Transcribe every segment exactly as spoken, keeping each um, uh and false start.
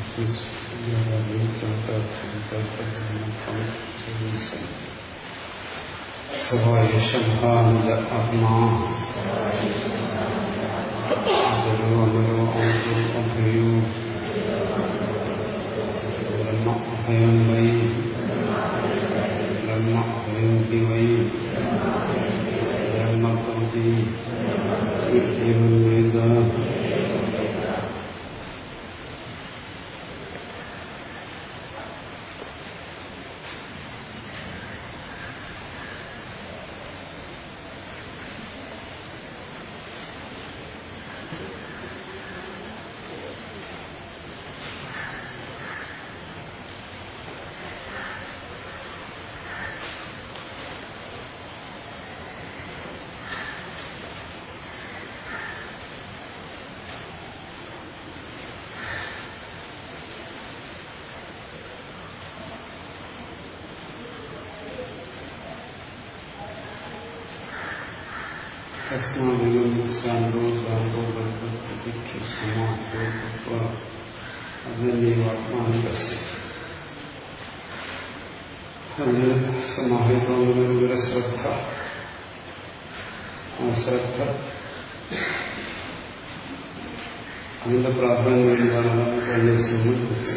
സവായേഷാനന്ദ ആത്മാ അപരോ അപരോ അമൃതോ അഭയോ ബ്രഹ്മ അഭയം വൈ ബ്രഹ്മ അഭയം ഹി വൈ ബ്രഹ്മകവതി ഏവം വേദ. ശ്രദ്ധ അശ്രദ്ധ അതിന്റെ പ്രാധാന്യം എന്താണ് കഴിഞ്ഞ സംബന്ധിച്ച്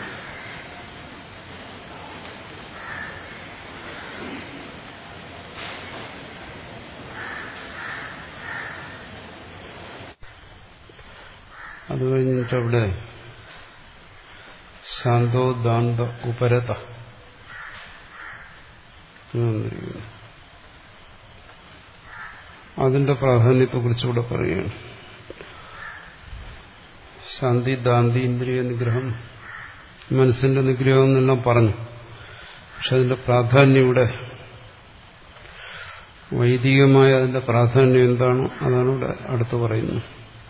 അത് കഴിഞ്ഞിട്ട് അവിടെ ശാന്തോ ദാന്ത ഉപരത അതിന്റെ പ്രാധാന്യത്തെ കുറിച്ചുകൂടെ പറയുകയാണ്. ശാന്തി ദാന്തി ഇന്ദ്രിയ നിഗ്രഹം മനസ്സിന്റെ നിഗ്രഹം എന്നെല്ലാം പറഞ്ഞു. പക്ഷെ അതിന്റെ പ്രാധാന്യം ഇവിടെ വൈദികമായ അതിന്റെ പ്രാധാന്യം എന്താണ് അതാണ് ഇവിടെ അടുത്ത് പറയുന്നത്.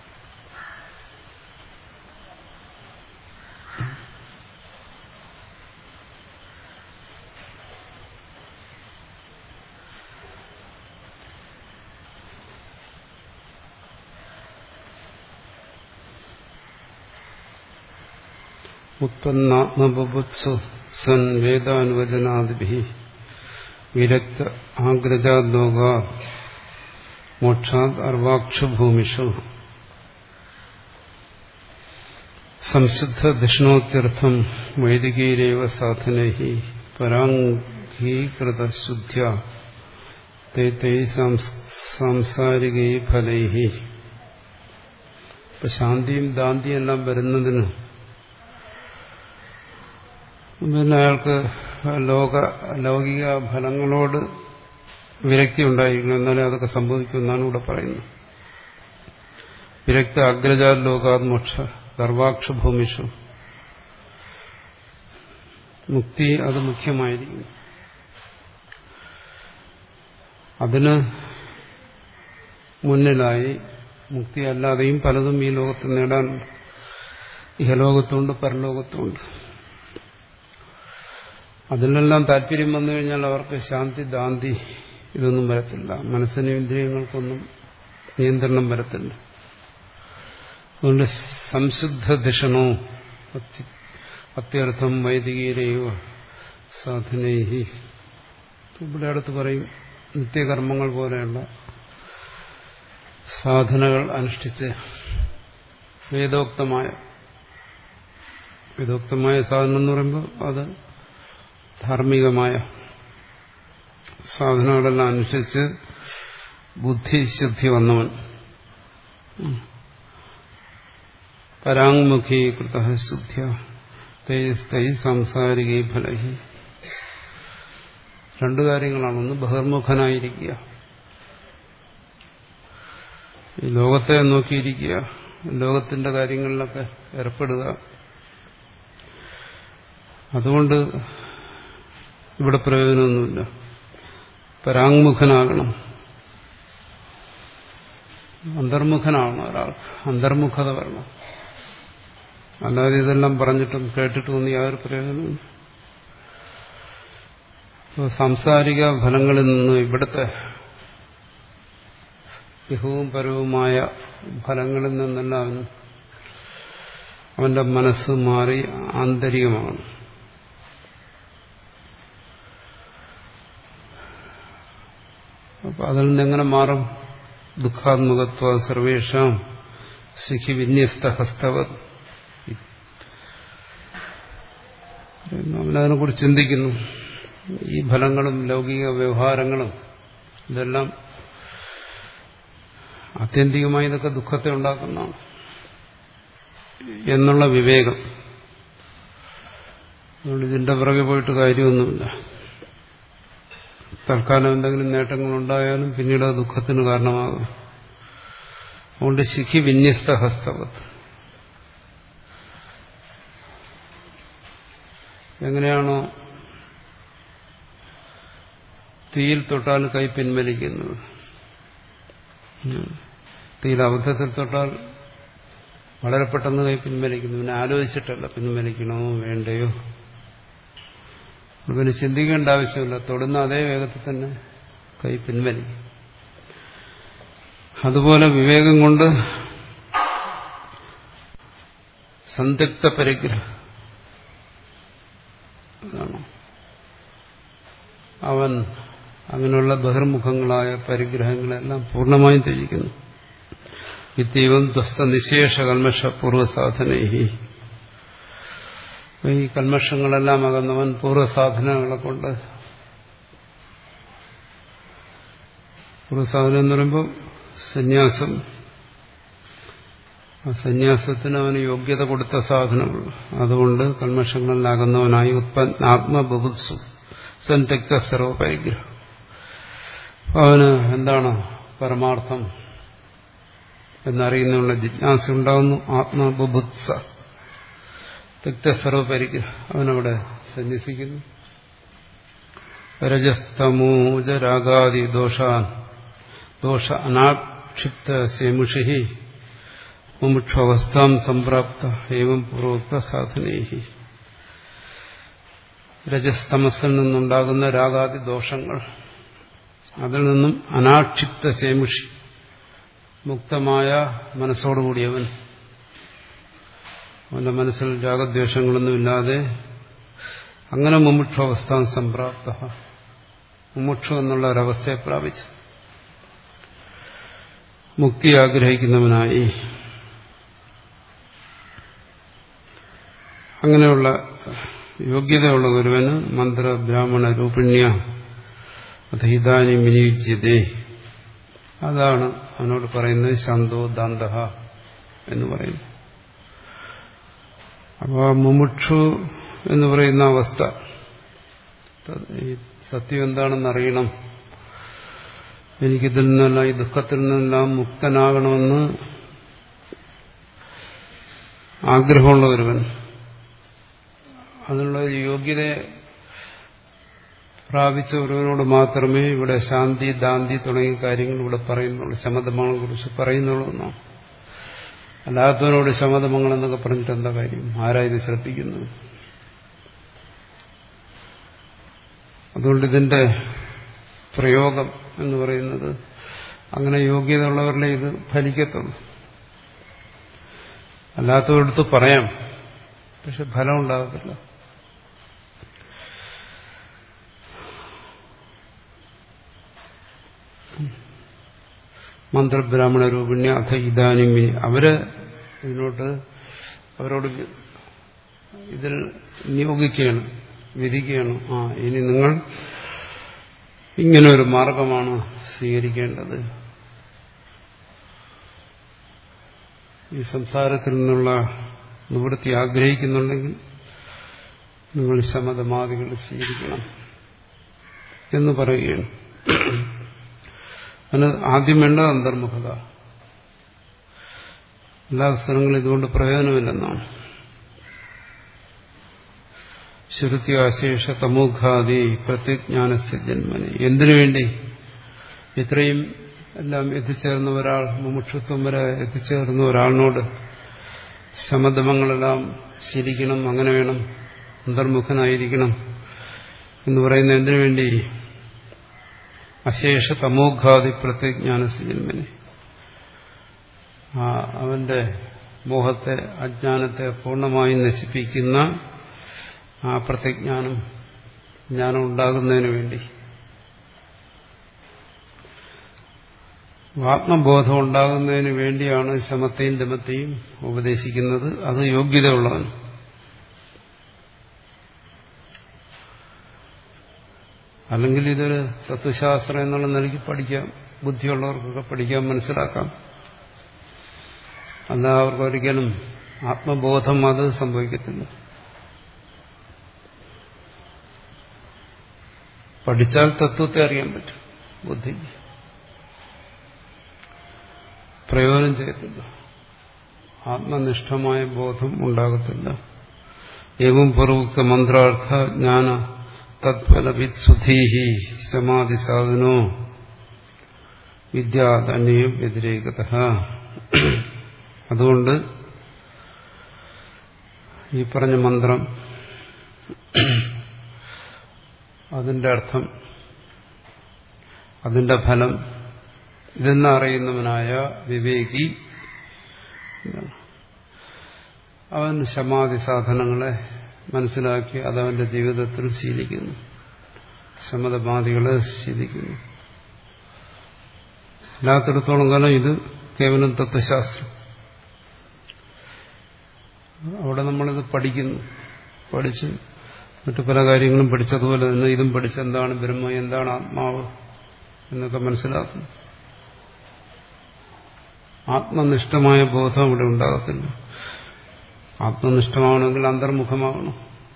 ഉത്പന്നാത്മബുത്സു സൻ വേദാനുവചനാദിഭി വിരക്ത ആഗ്രജാദ്ലോകാ മോക്ഷാത് അർവാക്ഷഭൂമിഷു സംശുദ്ധ ധിഷ്ണോത്യർത്ഥം വൈദികൈരേവ സാധനൈഃ പരാംഗീകൃത ശുദ്ധ്യാ തൈ സാംസാരികൈ ഫലൈഃ. ഇപ്പൊ ശാന്തിയും ദാന്തിയും എല്ലാം വരുന്നതിന് പിന്നെ അയാൾക്ക് ലോക ലൗകിക ഫലങ്ങളോട് വിരക്തി ഉണ്ടായിരിക്കണം, എന്നാലേ അതൊക്കെ സംഭവിക്കുമെന്നാണ് ഇവിടെ പറയുന്നത്. വിരക്ത അഗ്രജാത് ലോകാത് മോക്ഷ സർവാക്ഷഭൂമിഷു മുക്തി അത് മുഖ്യമായിരിക്കും. അതിന് മുന്നിലായി മുക്തി അല്ലാതെയും പലതും ഈ ലോകത്ത് നേടാനുണ്ട്. ഇഹലോകത്തുണ്ട് പരലോകത്തുണ്ട്. അതിനെല്ലാം താല്പര്യം വന്നു കഴിഞ്ഞാൽ അവർക്ക് ശാന്തി ദാന്തി ഇതൊന്നും വരത്തില്ല. മനസ്സിനും ഇന്ദ്രിയങ്ങൾക്കൊന്നും നിയന്ത്രണം വരത്തില്ല. അതുകൊണ്ട് സംശുദ്ധ ധിഷണോ അത്യർത്ഥം വൈദികീരയോ സാധനൈഹി. ഇവിടെ അടുത്ത് പറയും നിത്യകർമ്മങ്ങൾ പോലെയുള്ള സാധനകൾ അനുഷ്ഠിച്ച് വേദോക്തമായ വേദോക്തമായ സാധനം എന്ന് പറയുമ്പോൾ അത് ധാർമ്മികമായ സാധനങ്ങളെല്ലാം അനുസരിച്ച് ബുദ്ധിശുദ്ധി വന്നവൻ പരാങ്മുഖീകൃത ശുദ്ധ്യ തൈ സാംസാരികൈ ഫലൈഃ. രണ്ടു കാര്യങ്ങളാണ്. ഒന്ന് ബഹിർമുഖനായിരിക്കുക, ഈ ലോകത്തെ നോക്കിയിരിക്കുക, ലോകത്തിന്റെ കാര്യങ്ങളിലൊക്കെ ഏർപ്പെടുക. അതുകൊണ്ട് ഇവിടെ പ്രയോജനമൊന്നുമില്ല. പരാങ്മുഖനാകണം, അന്തർമുഖനാവണം. ഒരാൾക്ക് അന്തർമുഖത വരണം. അല്ലാതെ ഇതെല്ലാം പറഞ്ഞിട്ടും കേട്ടിട്ടും ഒന്നും യാതൊരു പ്രയോജനവും. സാംസാരിക ഫലങ്ങളിൽ നിന്ന് ഇവിടുത്തെ ഇഹവും പരവുമായ ഫലങ്ങളിൽ നിന്നെല്ലാം അവന്റെ മനസ്സ് മാറി ആന്തരികമാണ്. അപ്പൊ അതിൽ നിന്നെങ്ങനെ മാറും? ദുഃഖാത്മകത്വ സർവേഷാം ശിഖി വിന്യസ്ത ഹസ്തവത്. അവനതിനെ കുറിച്ച് ചിന്തിക്കുന്നു. ഈ ഫലങ്ങളും ലൗകിക വ്യവഹാരങ്ങളും ഇതെല്ലാം ആത്യന്തികമായി ഇതൊക്കെ ദുഃഖത്തെ ഉണ്ടാക്കുന്നതാണ് എന്നുള്ള വിവേകം. അതുകൊണ്ട് ഇതിന്റെ പുറകെ പോയിട്ട് കാര്യമൊന്നുമില്ല. തൽക്കാലം എന്തെങ്കിലും നേട്ടങ്ങളുണ്ടായാലും പിന്നീട് അത് ദുഃഖത്തിന് കാരണമാകും. അതുകൊണ്ട് ശിഖി വിന്യസ്ത ഹസ്തവത്. എങ്ങനെയാണോ തീയിൽ തൊട്ടാൽ കൈ പിൻവലിക്കുന്നത്, തീയിൽ അബദ്ധത്തിൽ തൊട്ടാൽ വളരെ പെട്ടെന്ന് കൈ പിൻവലിക്കുന്നു. പിന്നെ ആലോചിച്ചിട്ടല്ല പിൻവലിക്കണോ വേണ്ടയോ, പിന്നെ ചിന്തിക്കേണ്ട ആവശ്യമില്ല. തൊടുന്ന അതേ വേഗത്തിൽ തന്നെ കൈ പിൻവലിക്കും. അതുപോലെ വിവേകം കൊണ്ട് സന്ദിഗ്ധ പരിഗ്രഹം അതാണ്. അവൻ അങ്ങനെയുള്ള ബഹിർമുഖങ്ങളായ പരിഗ്രഹങ്ങളെല്ലാം പൂർണ്ണമായും ത്യജിക്കുന്നു. ഇത്യവം ധ്വസ്ത നിശേഷ കൽമഷ പൂർവ്വസാധനൈഹി. ഈ കൽമഷങ്ങളെല്ലാം അകന്നവൻ പൂർവ്വസാധനങ്ങളെ കൊണ്ട്, പൂർവ്വസാധന എന്ന് പറയുമ്പോൾ സന്യാസം, ആ സന്യാസത്തിന് അവന് യോഗ്യത കൊടുത്ത സാധനങ്ങൾ, അതുകൊണ്ട് കൽമഷങ്ങളിലാകുന്നവനായി ഉത്പന്ന ആത്മബുഭുത്സു സന്യക്ത സർവപരിഗ്രഹം. അവന് എന്താണ് പരമാർത്ഥം എന്നറിയുന്നുള്ള ജിജ്ഞാസ ഉണ്ടാകുന്നു. ആത്മബുഭുത്സ തിക്ത സർവപരിഗ്രഹം അവനവിടെ സന്യസിക്കുന്നു. രജസ്തമൂജ രാഗാദി ദോഷാൻ ദോഷ അനാക്ഷിപ്ത സേമുഷി മുമുക്ഷവസ്ഥാം സംപ്രാപ്ത ഏവം പൂർവോക്ത സാധനേഹി. രജസ്തമസിൽ നിന്നുണ്ടാകുന്ന രാഗാദി ദോഷങ്ങൾ, അതിൽ നിന്നും അനാക്ഷിപ്ത സേമുഷി മുക്തമായ മനസ്സോടുകൂടിയവൻ, അവന്റെ മനസ്സിൽ രാഗദ്വേഷങ്ങളൊന്നുമില്ലാതെ അങ്ങനെ മുമുക്ഷവസ്ഥാം സംപ്രാപ്ത, മുമുക്ഷു എന്നുള്ള ഒരവസ്ഥയെ പ്രാപിച്ചു മുക്തി ആഗ്രഹിക്കുന്നവനായി. അങ്ങനെയുള്ള യോഗ്യതയുള്ള ഒരുവന് മന്ത്ര ബ്രാഹ്മണ രൂപിണ്യ അധൈതാനി വിനിയുജ്യതേ, അതാണ് അവനോട് പറയുന്നത് ശാന്തോ ദാന്തഃ എന്ന് പറയുന്നു. അപ്പോൾ മുമുക്ഷു എന്ന് പറയുന്ന അവസ്ഥ, ഈ സത്യം എന്താണെന്ന് അറിയണം, എനിക്കിതിൽ നിന്നെല്ലാം ഈ ദുഃഖത്തിൽ നിന്നെല്ലാം മുക്തനാകണമെന്ന് ആഗ്രഹമുള്ള ഒരുവൻ, അതിനുള്ള യോഗ്യതയെ പ്രാപിച്ച ഒരുവനോട് മാത്രമേ ഇവിടെ ശാന്തി ദാന്തി തുടങ്ങിയ കാര്യങ്ങൾ ഇവിടെ പറയുന്നുള്ളൂ, ശമതമങ്ങളെ കുറിച്ച് പറയുന്നുള്ളൂ എന്നാണ്. അല്ലാത്തവനോട് ശമതമങ്ങൾ എന്നൊക്കെ പറഞ്ഞിട്ട് എന്താ കാര്യം? ആരാ ഇത് ശ്രദ്ധിക്കുന്നത്? അതുകൊണ്ട് ഇതിന്റെ പ്രയോഗം എന്ന് പറയുന്നത് അങ്ങനെ യോഗ്യത ഉള്ളവരിലെ ഇത് ഫലിക്കത്തുള്ളൂ. അല്ലാത്തവരടുത്ത് പറയാം, പക്ഷെ ഫലം ഉണ്ടാകത്തില്ല. മന്ത്രബ്രാഹ്മണ രൂപിണ്യ അഥ ഇതാനും, അവര് ഇതിനോട്ട് അവരോട് ഇതിൽ നിയോഗിക്കുകയാണ്, വിധിക്കുകയാണ്. ആ ഇനി നിങ്ങൾ ഇങ്ങനെ ഒരു മാർഗമാണ് സ്വീകരിക്കേണ്ടത്. ഈ സംസാരത്തിൽ നിന്നുള്ള നിവൃത്തി ആഗ്രഹിക്കുന്നുണ്ടെങ്കിൽ നിങ്ങൾ ശമതമാദികൾ സ്വീകരിക്കണം എന്ന് പറയുകയാണ്. അതിന് ആദ്യം വേണ്ടത് അന്തർമുഖത. എല്ലാ സ്ഥലങ്ങളും ഇതുകൊണ്ട് പ്രയോജനമില്ലെന്നാണ്. ശ്രുതി അശേഷ തമോഘാദി പ്രത്യജ്ഞാനസ്യ ജന്മനി. എന്തിനു വേണ്ടി? ഇത്രയും എല്ലാം എത്തിച്ചേർന്ന ഒരാൾ, മുമുക്ഷുത്വം വരെ എത്തിച്ചേർന്ന ഒരാളിനോട് ശമതമങ്ങളെല്ലാം ശീലിക്കണം, അങ്ങനെ വേണം, അന്തർമുഖനായിരിക്കണം എന്ന് പറയുന്ന എന്തിനു വേണ്ടി? അശേഷ തമോഘാദി പ്രത്യജ്ഞാനസ്യ ജന്മനി. അവന്റെ മോഹത്തെ അജ്ഞാനത്തെ പൂർണ്ണമായും നശിപ്പിക്കുന്ന ആ പ്രത്യജ്ഞാനം ജ്ഞാനം ഉണ്ടാകുന്നതിന് വേണ്ടി ആത്മബോധം ഉണ്ടാകുന്നതിന് വേണ്ടിയാണ് ശമത്തെയും ദമത്തെയും ഉപദേശിക്കുന്നത്. അത് യോഗ്യതയുള്ളവൻ. അല്ലെങ്കിൽ ഇതൊരു തത്വശാസ്ത്രം എന്നുള്ള നിലയ്ക്ക് പഠിക്കാം, ബുദ്ധിയുള്ളവർക്കൊക്കെ പഠിക്കാം, മനസ്സിലാക്കാം. അല്ല അവർക്കൊരിക്കലും ആത്മബോധം അത് സംഭവിക്കത്തില്ല. പഠിച്ചാൽ തത്വത്തെ അറിയാൻ പറ്റും, ബുദ്ധി പ്രയോജനം ചെയ്യത്തില്ല, ആത്മനിഷ്ഠമായ ബോധം ഉണ്ടാകത്തില്ല. ഏവം പൂർവോക്ത മന്ത്രാർത്ഥ ജ്ഞാന തത്ഫലവിത് സുധീഹി സമാധി സാധനോ വിദ്യാധന്യ വ്യതിരേകത. അതുകൊണ്ട് ഈ പറഞ്ഞ മന്ത്രം, അതിന്റെ അർത്ഥം, അതിന്റെ ഫലം ഇതെന്നറിയുന്നവനായ വിവേകി അവൻ സമാധി സാധനങ്ങളെ മനസ്സിലാക്കി അതവന്റെ ജീവിതത്തിൽ ശീലിക്കുന്നു, ശമതമാദികളെ ശീലിക്കുന്നു. എല്ലാത്തിടത്തോളം കാലം ഇത് കേവലം തത്വശാസ്ത്രം. അവിടെ നമ്മളിത് പഠിക്കുന്നു, പഠിച്ച് മറ്റു പല കാര്യങ്ങളും പഠിച്ചതുപോലെ തന്നെ ഇതും പഠിച്ച് എന്താണ് ബ്രഹ്മ, എന്താണ് ആത്മാവ് എന്നൊക്കെ മനസ്സിലാക്കുന്നു. ആത്മനിഷ്ഠമായ ബോധം ഇവിടെ ഉണ്ടാകത്തില്ല. ആത്മനിഷ്ഠമാവണമെങ്കിൽ അന്തർമുഖമാവണം.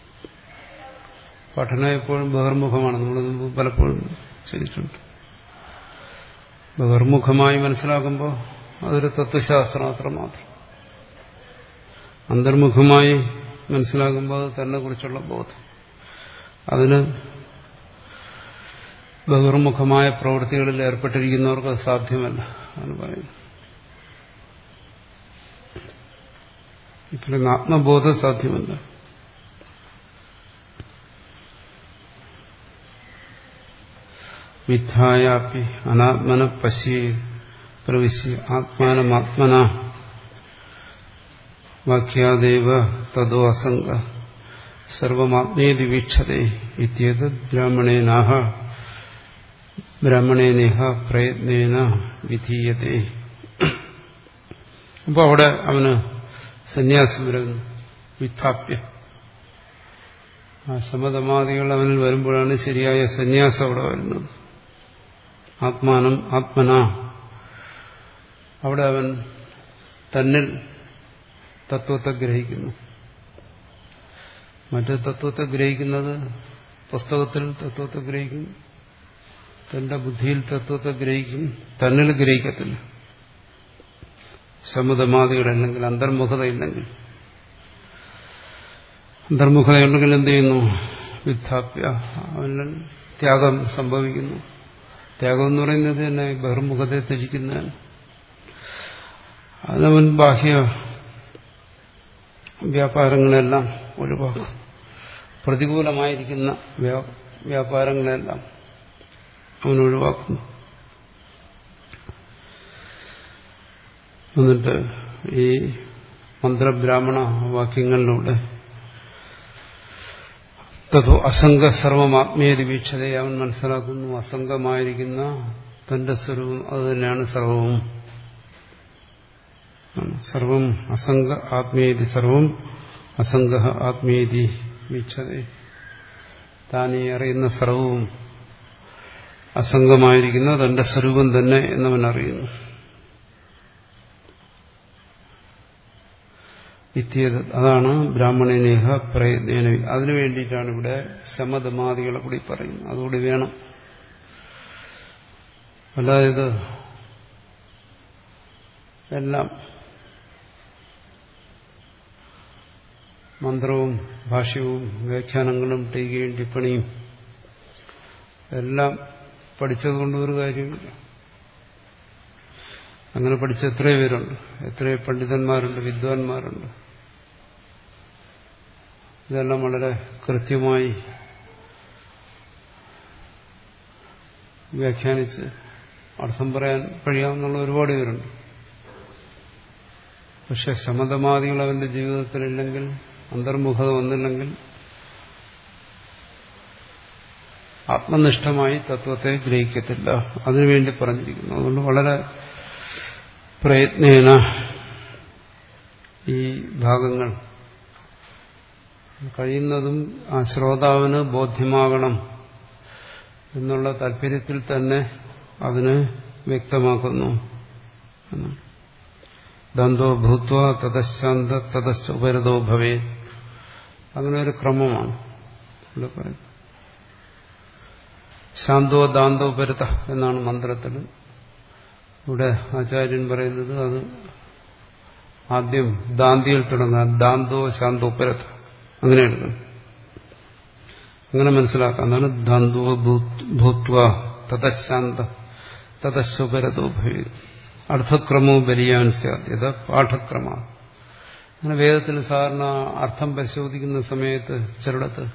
പഠനം എപ്പോഴും ബഹിർമുഖമാണ്. നമ്മൾ പലപ്പോഴും ചെയ്തിട്ടുണ്ട്. ബഹിർമുഖമായി മനസ്സിലാക്കുമ്പോൾ അതൊരു തത്വശാസ്ത്രം അത്രമാത്രം. അന്തർമുഖമായി മനസ്സിലാക്കുമ്പോൾ അത് തന്നെ കുറിച്ചുള്ള ബോധം. അതിന് ബഹിർമുഖമായ പ്രവൃത്തികളിൽ ഏർപ്പെട്ടിരിക്കുന്നവർക്ക് അത് സാധ്യമല്ല എന്ന് പറയുന്നു. ഇപ്പോഴും ആത്മബോധം സാധ്യമല്ല. വിദ്ധായാപി അനാത്മന പശ്യേ പ്രവിശ്യ ആത്മാനമാത്മന വാക്യാദേവ തദോ അസംഗ സർവമാത്മേതി വീക്ഷതേ ഇത്യേതദ് ബ്രാഹ്മണേനാഹ ബ്രാഹ്മണേനേഹ പ്രയത്നേന വിധീയതേ. അപ്പോൾ അവിടെ അവന് സന്യാസം വരുന്നു. വിദ്ധാപ്യ ആ സമതമാദികൾ അവനിൽ വരുമ്പോഴാണ് ശരിയായ സന്യാസം അവിടെ വരുന്നത്. ആത്മാനം ആത്മന, അവിടെ അവൻ തന്നിൽ തത്വത്തെ ഗ്രഹിക്കുന്നു. മറ്റു തത്വത്തെ ഗ്രഹിക്കുന്നത് പുസ്തകത്തിൽ തത്വത്തെ ഗ്രഹിക്കും, തന്റെ ബുദ്ധിയിൽ തത്വത്തെ ഗ്രഹിക്കും, തന്നിൽ ഗ്രഹിക്കത്തില്ല. സമതമാദികളല്ലെങ്കിൽ അന്തർമുഖതയില്ലെങ്കിൽ, അന്തർമുഖതയുണ്ടെങ്കിൽ എന്ത് ചെയ്യുന്നു? വിദ്ധാപ്യ, അവനിൽ ത്യാഗം സംഭവിക്കുന്നു. ത്യാഗം എന്ന് പറയുന്നത് തന്നെ ബഹിർമുഖതയെ ത്യജിക്കുന്നതാണ്. അതവൻ ബാഹ്യ വ്യാപാരങ്ങളെല്ലാം ഒഴിവാക്കും. പ്രതികൂലമായിരിക്കുന്ന വ്യാപാരങ്ങളെല്ലാം അവൻ ഒഴിവാക്കുന്നു. എന്നിട്ട് ഈ മന്ത്രബ്രാഹ്മണ വാക്യങ്ങളിലൂടെ തതോ അസംഗ സർവമാത്മീയതി വീക്ഷതയെ അവൻ മനസ്സിലാക്കുന്നു. അസംഗമായിരിക്കുന്ന തന്റെ സ്വരൂപം അത് തന്നെയാണ് സർവവും. സർവം അസംഗ ആത്മീയതി സർവം അസംഗ ആത്മീയതി വീക്ഷതേ. താനീ അറിയുന്ന സർവവും അസംഗമായിരിക്കുന്ന തന്റെ സ്വരൂപം തന്നെ എന്നവൻ അറിയുന്നു. ഇത്യേത്, അതാണ് ബ്രാഹ്മണനേഹ പ്രയത്നേന. അതിനു വേണ്ടിയിട്ടാണ് ഇവിടെ സമതമാദികളെ കൂടി പറയുന്നത്. അതുകൂടി വേണം. അതായത് എല്ലാം മന്ത്രവും ഭാഷ്യവും വ്യാഖ്യാനങ്ങളും ടീകയും ടിപ്പണിയും എല്ലാം പഠിച്ചതുകൊണ്ട് ഒരു കാര്യമില്ല. അങ്ങനെ പഠിച്ച എത്രയോ പേരുണ്ട്, എത്രയോ പണ്ഡിതന്മാരുണ്ട്, വിദ്വാൻമാരുണ്ട്. ഇതെല്ലാം വളരെ കൃത്യമായി വ്യാഖ്യാനിച്ച് അർത്ഥം പറയാൻ കഴിയാവുന്ന ഒരുപാട് പേരുണ്ട്. പക്ഷെ ശമതമാദികൾ അവന്റെ ജീവിതത്തിലില്ലെങ്കിൽ, അന്തർമുഖത വന്നില്ലെങ്കിൽ ആത്മനിഷ്ഠമായി തത്വത്തെ ഗ്രഹിക്കത്തില്ല. അതിനുവേണ്ടി പറഞ്ഞിരിക്കുന്നു. അതുകൊണ്ട് വളരെ പ്രയത്നേന ഈ ഭാഗങ്ങൾ കഴിയുന്നതും ആ ശ്രോതാവിന് ബോധ്യമാകണം എന്നുള്ള താല്പര്യത്തിൽ തന്നെ അതിനെ വ്യക്തമാക്കുന്നു. ദന്തോ ഭൂത്വ തതശാന്ത തതശ്ച ഉപരതോ ഭവേ, അങ്ങനെ ഒരു ക്രമമാണ് ഇവിടെ പറയുന്നത്. ശാന്തോ ദാന്തോ ഉപരത എന്നാണ് മന്ത്രത്തിൽ. ഇവിടെ ആചാര്യൻ പറയുന്നത് അത് ആദ്യം ദാന്തിയിൽ തുടങ്ങുക. ദാന്തോ ശാന്തോ ഉപരത അങ്ങനെ എടുക്കണം. അങ്ങനെ മനസ്സിലാക്കാം. അതാണ് ദാന്തോ ഭൂത്വ തതശാന്ത തതശ്ചോപരതോ ഭവേ. അർത്ഥക്രമോ ബലിയാൻ സാധ്യത പാഠക്രമ. അങ്ങനെ വേദത്തിൽ സാധാരണ അർത്ഥം പരിശോധിക്കുന്ന സമയത്ത് ചിലടത്ത്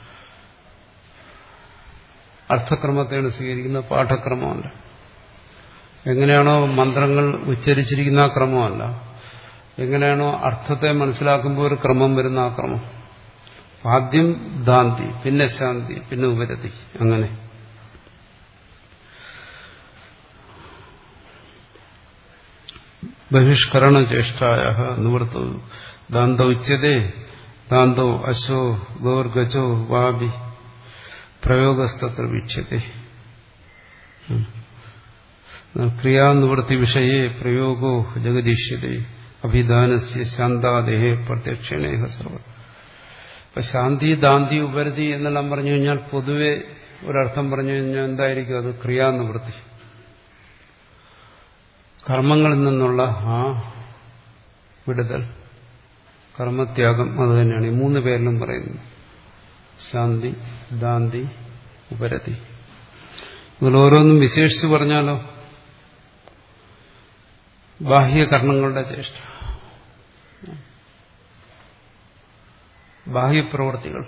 അർത്ഥക്രമത്തെയാണ് സ്വീകരിക്കുന്ന, പാഠക്രമമല്ല. എങ്ങനെയാണോ മന്ത്രങ്ങൾ ഉച്ചരിച്ചിരിക്കുന്ന ആ ക്രമമല്ല, എങ്ങനെയാണോ അർത്ഥത്തെ മനസ്സിലാക്കുമ്പോൾ ഒരു ക്രമം വരുന്ന ആ ക്രമം. ആദ്യം ദാന്തി, പിന്നെ ശാന്തി, പിന്നെ ഉപരതി, അങ്ങനെ. ബഹിഷ്കരണ ചേഷ്ടായ നിവൃത്തോ ദാന്തോ ഉച്യതേ ദാന്തോ അശോ ഗോർഗജോ വാബി പ്രയോഗസ്തത്ര വീക്ഷ്യത്തെ. ക്രിയാനിവൃത്തി വിഷയേ പ്രയോഗോ ജഗദീഷ്യതേ അഭിധാനസ്യ ശാന്താദേഹേ പ്രത്യക്ഷണേഹ സർവ. ഇപ്പൊ ശാന്തി ദാന്തി ഉപരതി എന്നെല്ലാം പറഞ്ഞു കഴിഞ്ഞാൽ പൊതുവെ ഒരർത്ഥം പറഞ്ഞു കഴിഞ്ഞാൽ എന്തായിരിക്കും? അത് ക്രിയാനിവൃത്തി, കർമ്മങ്ങളിൽ നിന്നുള്ള ആ വിടുതൽ, കർമ്മത്യാഗം. അത് തന്നെയാണ് ഈ മൂന്ന് പേരിലും പറയുന്നത്. ശാന്തി, ദാന്തി, ഉപരതി. ഇതിൽ ഓരോന്നും വിശേഷിച്ച് പറഞ്ഞാലോ, ബാഹ്യകർണങ്ങളുടെ ചേഷ്ട, ബാഹ്യപ്രവൃത്തികൾ,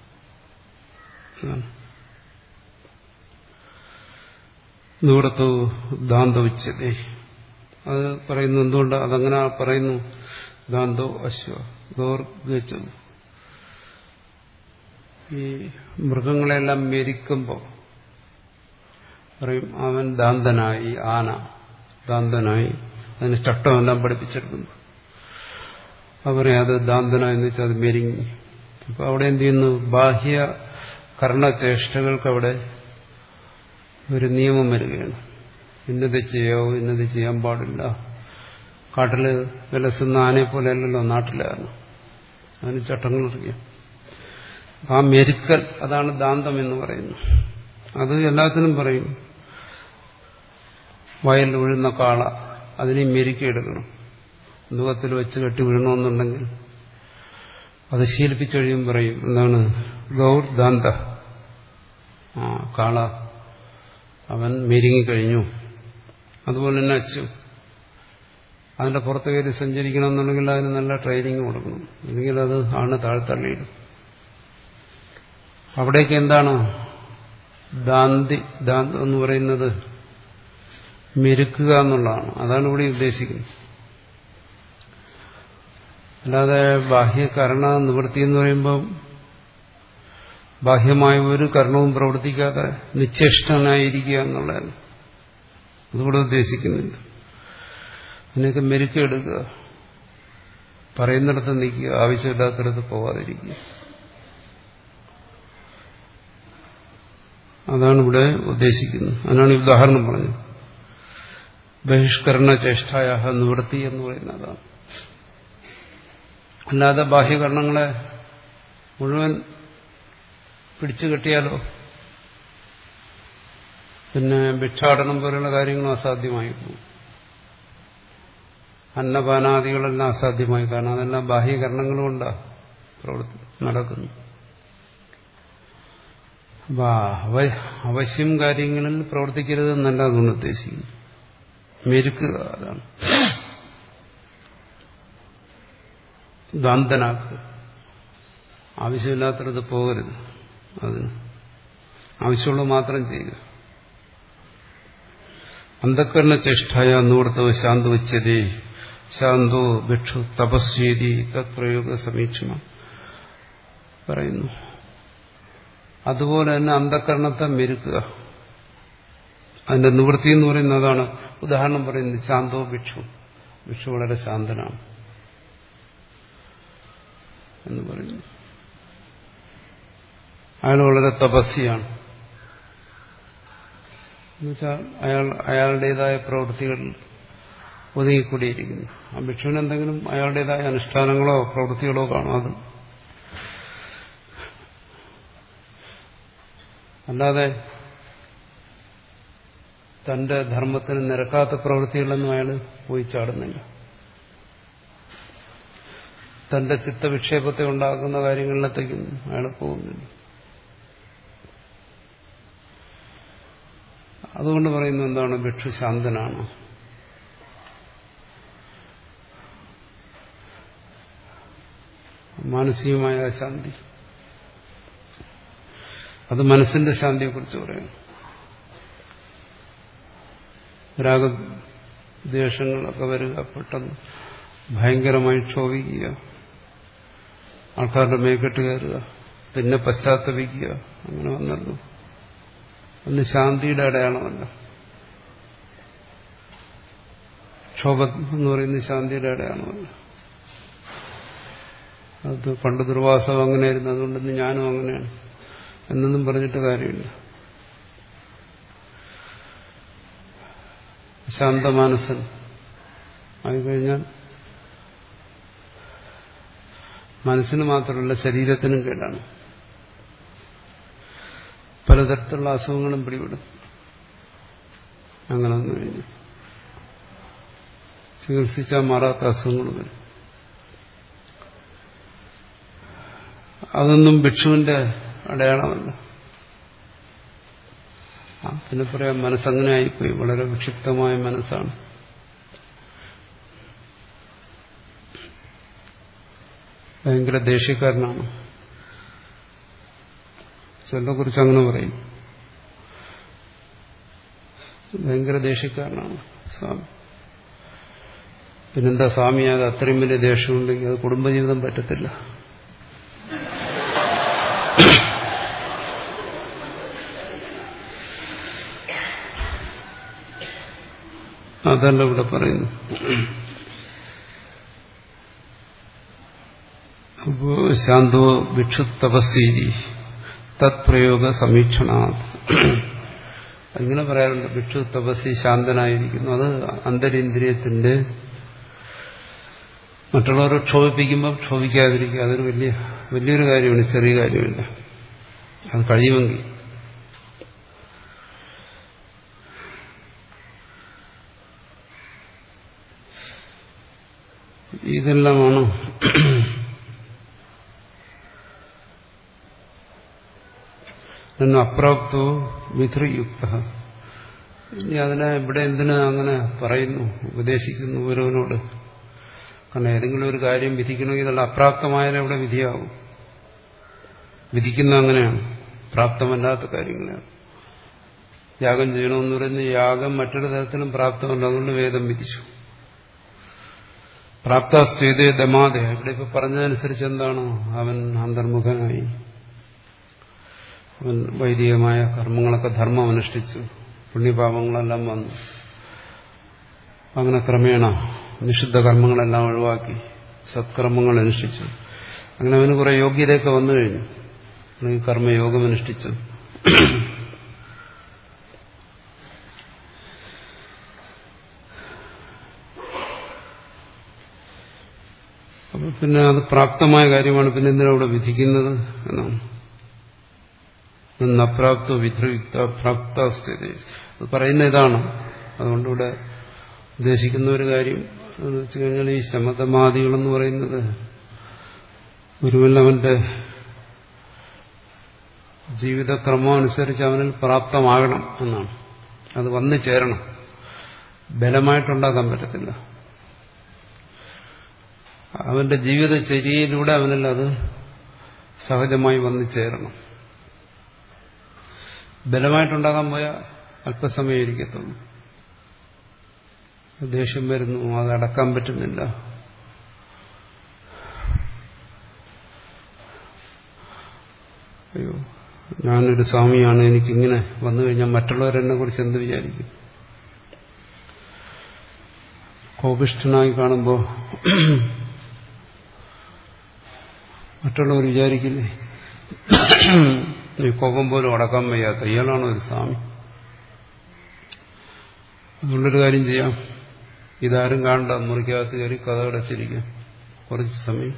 നിവൃത്തോ ദാന്തോച്യതേ. അത് പറയുന്നു. എന്തുകൊണ്ട് അതങ്ങനെ പറയുന്നു? ദാന്തോ അശ്വ ഗോർഗജു. ഈ മൃഗങ്ങളെല്ലാം മെരിക്കുമ്പോൾ പറയും അവൻ ദാന്തനായി, ആന ദാന്തനായി. അതിന് ചട്ടമെല്ലാം പഠിപ്പിച്ചെടുക്കുന്നു. അത് പറയും അത് ദാന്തനായെന്ന് വെച്ചാൽ അത് മെരിങ്ങി. അപ്പൊ അവിടെ എന്ത് ചെയ്യുന്നു? ബാഹ്യ കർണചേഷ്ടകൾക്ക് അവിടെ ഒരു നിയമം വരികയാണ്. ഇന്നത് ചെയ്യാവോ, ഇന്നത് ചെയ്യാൻ പാടില്ല. കാട്ടില് വിലസുന്ന ആനയെ പോലെ അല്ലല്ലോ നാട്ടിലാണ്. അതിന് ചട്ടങ്ങളറിയാം. ആ മെരുക്കൽ, അതാണ് ദാന്തം എന്ന് പറയുന്നത്. അത് എല്ലാത്തിനും പറയും. വയലിൽ വീഴുന്ന കാള, അതിനെ മെരുക്കിയെടുക്കണം. മുഖത്തിൽ വെച്ച് കെട്ടി വീഴണമെന്നുണ്ടെങ്കിൽ അത് ശീലിപ്പിച്ചു കഴിയും. പറയും എന്താണ്? ഗൗർ ദാന്ത. ആ കാള അവൻ മെരുങ്ങിക്കഴിഞ്ഞു. അതുപോലെ തന്നെ അച്ചു, അതിന്റെ പുറത്ത് കയറി സഞ്ചരിക്കണമെന്നുണ്ടെങ്കിൽ അതിന് നല്ല ട്രെയിനിങ് കൊടുക്കണം. അല്ലെങ്കിൽ അത് ആണ് താഴ്ത്തള്ളിയിടും. അവിടേക്ക് എന്താണ് ദാന്തി? ദാന്ത് എന്ന് പറയുന്നത് മെരുക്കുക എന്നുള്ളതാണ്. അതാണ് ഇവിടെ ഉദ്ദേശിക്കുന്നത്. അല്ലാതെ ബാഹ്യകരണ നിവൃത്തി എന്ന് പറയുമ്പോൾ ബാഹ്യമായ ഒരു കർണവും പ്രവർത്തിക്കാതെ നിശ്ചേഷ്ടനായിരിക്കുക എന്നുള്ളതാണ്. അതുകൂടെ ഉദ്ദേശിക്കുന്നില്ല. അതിനൊക്കെ മെരുക്കെടുക്കുക, പറയുന്നിടത്ത് നിൽക്കുക, ആവശ്യമില്ലാത്തടത്ത് പോകാതിരിക്കുക. അതാണ് ഇവിടെ ഉദ്ദേശിക്കുന്നത്. അതിനാണ് ഉദാഹരണം പറഞ്ഞത്. ബഹിഷ്കരണ ചേഷ്ടായ നിവൃത്തി എന്ന് പറയുന്നത് അതാണ്. അല്ലാതെ ബാഹ്യകരണങ്ങളെ മുഴുവൻ പിടിച്ചു കെട്ടിയാലോ പിന്നെ ഭിക്ഷാടനം പോലുള്ള കാര്യങ്ങളും അസാധ്യമായി പോകും. അന്നപാനാദികളെല്ലാം അസാധ്യമായി. കാരണം അതെല്ലാം ബാഹ്യകരണങ്ങൾ കൊണ്ടാണ് പ്രവർത്തി നടക്കുന്നു. അപ്പൊ അവശ്യം കാര്യങ്ങളിൽ പ്രവർത്തിക്കരുതെന്നല്ല അതുകൊണ്ട് ഉദ്ദേശിക്കുന്നു. മെരുക്കുക, അതാണ് ദാന്തനാക്കുക. ആവശ്യമില്ലാത്തടത്ത് പോകരുത്. അതിന് ആവശ്യമുള്ളത് മാത്രം ചെയ്യുക. അന്ധക്കരണ ചേഷ്ടായ നിവൃത്തോ ശാന്തോച്യതേ ശാന്തോ ഭിക്ഷു തപസ്വേദി തത്പ്രയോഗ സമീക്ഷണം പറയുന്നു. അതുപോലെ തന്നെ അന്ധകരണത്തെ മെരുക്കുക. അതിന്റെ നിവൃത്തി എന്ന് പറയുന്നത് അതാണ്. ഉദാഹരണം പറയുന്നത് ശാന്തോ ഭിക്ഷു. ഭിക്ഷു വളരെ ശാന്തനാണ് എന്ന് പറയുന്നു. അയാൾ വളരെ തപസ്വിയാണ് എന്നുവെച്ചാൽ അയാൾ അയാളുടേതായ പ്രവൃത്തികൾ ഒതുങ്ങിക്കൂടിയിരിക്കുന്നു. ആ ഭിക്ഷുവിന് എന്തെങ്കിലും അയാളുടേതായ അനുഷ്ഠാനങ്ങളോ പ്രവൃത്തികളോ കാണും. അത് അല്ലാതെ തന്റെ ധർമ്മത്തിന് നിരക്കാത്ത പ്രവൃത്തികളൊന്നും അയാൾ പോയി ചാടുന്നില്ല. തന്റെ ചിത്തവിക്ഷേപത്തെ ഉണ്ടാക്കുന്ന കാര്യങ്ങളിലത്തേക്കും അയാൾ പോകുന്നില്ല. അതുകൊണ്ട് പറയുന്നത് എന്താണ്? ഭിക്ഷു ശാന്തനാണ്. മാനസികമായ ശാന്തി, അത് മനസ്സിന്റെ ശാന്തിയെക്കുറിച്ച് പറയുന്നു. രാഗദ്വേഷങ്ങളൊക്കെ വരിക, പെട്ടെന്ന് ഭയങ്കരമായി ക്ഷോഭിക്കുക, ആൾക്കാരുടെ മേക്കെട്ട് കയറുക, പിന്നെ പശ്ചാത്തപിക്കുക, അങ്ങനെ വന്നല്ലോ. അന്ന് ശാന്തിയുടെ അടയാളമല്ല. ക്ഷോഭം എന്ന് പറയുന്നത് ശാന്തിയുടെ അടയാളമല്ല. അത് പണ്ട് ദുർവാസം അങ്ങനെയായിരുന്നു, അതുകൊണ്ടിന്ന് ഞാനും അങ്ങനെയാണ് എന്നൊന്നും പറഞ്ഞിട്ട് കാര്യമില്ല. ശാന്തമാനസൻ ആയിക്കഴിഞ്ഞാൽ മനസ്സിന് മാത്രമല്ല ശരീരത്തിനും കേടാണ്. പലതരത്തിലുള്ള അസുഖങ്ങളും പിടിപെടും. അങ്ങനെ വന്നു കഴിഞ്ഞു ചികിത്സിച്ചാൽ മാറാത്ത അസുഖങ്ങൾ വരും. അതൊന്നും ഭിക്ഷുവിന്റെ അടയാളമല്ല. ആ പിന്നെ പറയാം, മനസ്സങ്ങനെ ആയിപ്പോയി, വളരെ വിക്ഷിപ്തമായ മനസ്സാണ്. ഭയങ്കര ദേഷ്യക്കാരനാണ്. ചിലരെ കുറിച്ച് അങ്ങനെ പറയും, ഭയങ്കര ദേഷ്യക്കാരനാണ് സ്വാമി. പിന്നെന്താ സ്വാമി, അത് അത്രയും വലിയ ദേഷ്യമുണ്ടെങ്കിൽ അത് കുടുംബജീവിതം പറ്റത്തില്ല. അതല്ല ഇവിടെ പറയുന്നു. അപ്പോ ശാന്തോ ഭിക്ഷു തപസ്വീതി തത്പ്രയോഗ സമീക്ഷണ. അങ്ങനെ പറയാറുണ്ട്, ഭിക്ഷു തപസ്വി ശാന്തനായിരിക്കുന്നു. അത് അന്തരിന്ദ്രിയത്തിന്റെ മറ്റുള്ളവരെ ക്ഷോഭിപ്പിക്കുമ്പോൾ ക്ഷോഭിക്കാതിരിക്കുക, അതൊരു വലിയ വലിയൊരു കാര്യമാണ്, ചെറിയ കാര്യമില്ല. അത് കഴിയുമെങ്കിൽ ഇതെല്ലാമാണ് അപ്രാപ്തോ വിധൃയുക്ത. ഇനി അതിനെ ഇവിടെ എന്തിനാ അങ്ങനെ പറയുന്നു, ഉപദേശിക്കുന്നു ഓരോനോട്? കാരണം ഏതെങ്കിലും ഒരു കാര്യം വിധിക്കണമെങ്കിൽ നല്ല അപ്രാപ്തമായാലും ഇവിടെ വിധിയാകും. വിധിക്കുന്ന അങ്ങനെയാണ്, പ്രാപ്തമല്ലാത്ത കാര്യങ്ങളാണ്. യാഗം ചെയ്യണമെന്ന് പറയുന്നത് യാഗം മറ്റൊരു തരത്തിലും പ്രാപ്തമല്ല, അതുകൊണ്ട് വേദം വിധിച്ചു. പ്രാപ്തസ്ഥേതേ ദമാദേ, ഇവിടെ ഇപ്പൊ പറഞ്ഞതനുസരിച്ച് എന്താണ്, അവൻ അന്തർമുഖനായി, അവൻ വൈദികമായ കർമ്മങ്ങളൊക്കെ ധർമ്മം അനുഷ്ഠിച്ചു, പുണ്യപാപങ്ങളെല്ലാം വന്നു, അങ്ങനെ ക്രമേണ നിഷിദ്ധ കർമ്മങ്ങളെല്ലാം ഒഴിവാക്കി സത്കർമ്മങ്ങൾ അനുഷ്ഠിച്ചു. അങ്ങനെ അവന് കുറെ യോഗ്യതയൊക്കെ വന്നു കഴിഞ്ഞു, കർമ്മയോഗം അനുഷ്ഠിച്ചു. അപ്പൊ പിന്നെ അത് പ്രാപ്തമായ കാര്യമാണ്, പിന്നെ എന്തിനാ ഇവിടെ വിധിക്കുന്നത് എന്നാണ്. അപ്രാപ്തോ വിധൃയുക്ത പ്രാപ്ത സ്ഥിതി, അത് പറയുന്ന ഇതാണ്. അതുകൊണ്ട് ഇവിടെ ഉദ്ദേശിക്കുന്ന ഒരു കാര്യം എന്ന് വെച്ച് കഴിഞ്ഞാൽ, ഈ ശമതമാദികളെന്ന് പറയുന്നത് ഒരുവൻ അവന്റെ ജീവിതക്രമം അനുസരിച്ച് അവനിൽ പ്രാപ്തമാകണം എന്നാണ്. അത് വന്നു ചേരണം, ബലമായിട്ടുണ്ടാക്കാൻ പറ്റത്തില്ല. അവന്റെ ജീവിതചര്യയിലൂടെ അവനിൽ അത് സഹജമായി വന്നു ചേരണം. ബലമായിട്ടുണ്ടാകാൻ പോയാൽ അല്പസമയം ഇരിക്കത്തുള്ളൂ. ദേഷ്യം വരുന്നു, അത് അടക്കാൻ പറ്റുന്നില്ല. അയ്യോ, ഞാനൊരു സ്വാമിയാണ്, എനിക്കിങ്ങനെ വന്നു കഴിഞ്ഞാൽ മറ്റുള്ളവരെന്നെ കുറിച്ച് എന്ത് വിചാരിക്കും? കോപിഷ്ഠനായി കാണുമ്പോൾ മറ്റുള്ളവർ വിചാരിക്കില്ലേ ഈ കോപം പോലും അടക്കാൻ വയ്യാത്ത ഇയാളാണോ ഒരു സ്വാമി? അതുകൊണ്ടൊരു കാര്യം ചെയ്യാം, ഇതാരും കാണണ്ട, മുറിക്കകത്ത് കയറി കഥ അടച്ചിരിക്കാം കുറച്ച് സമയം.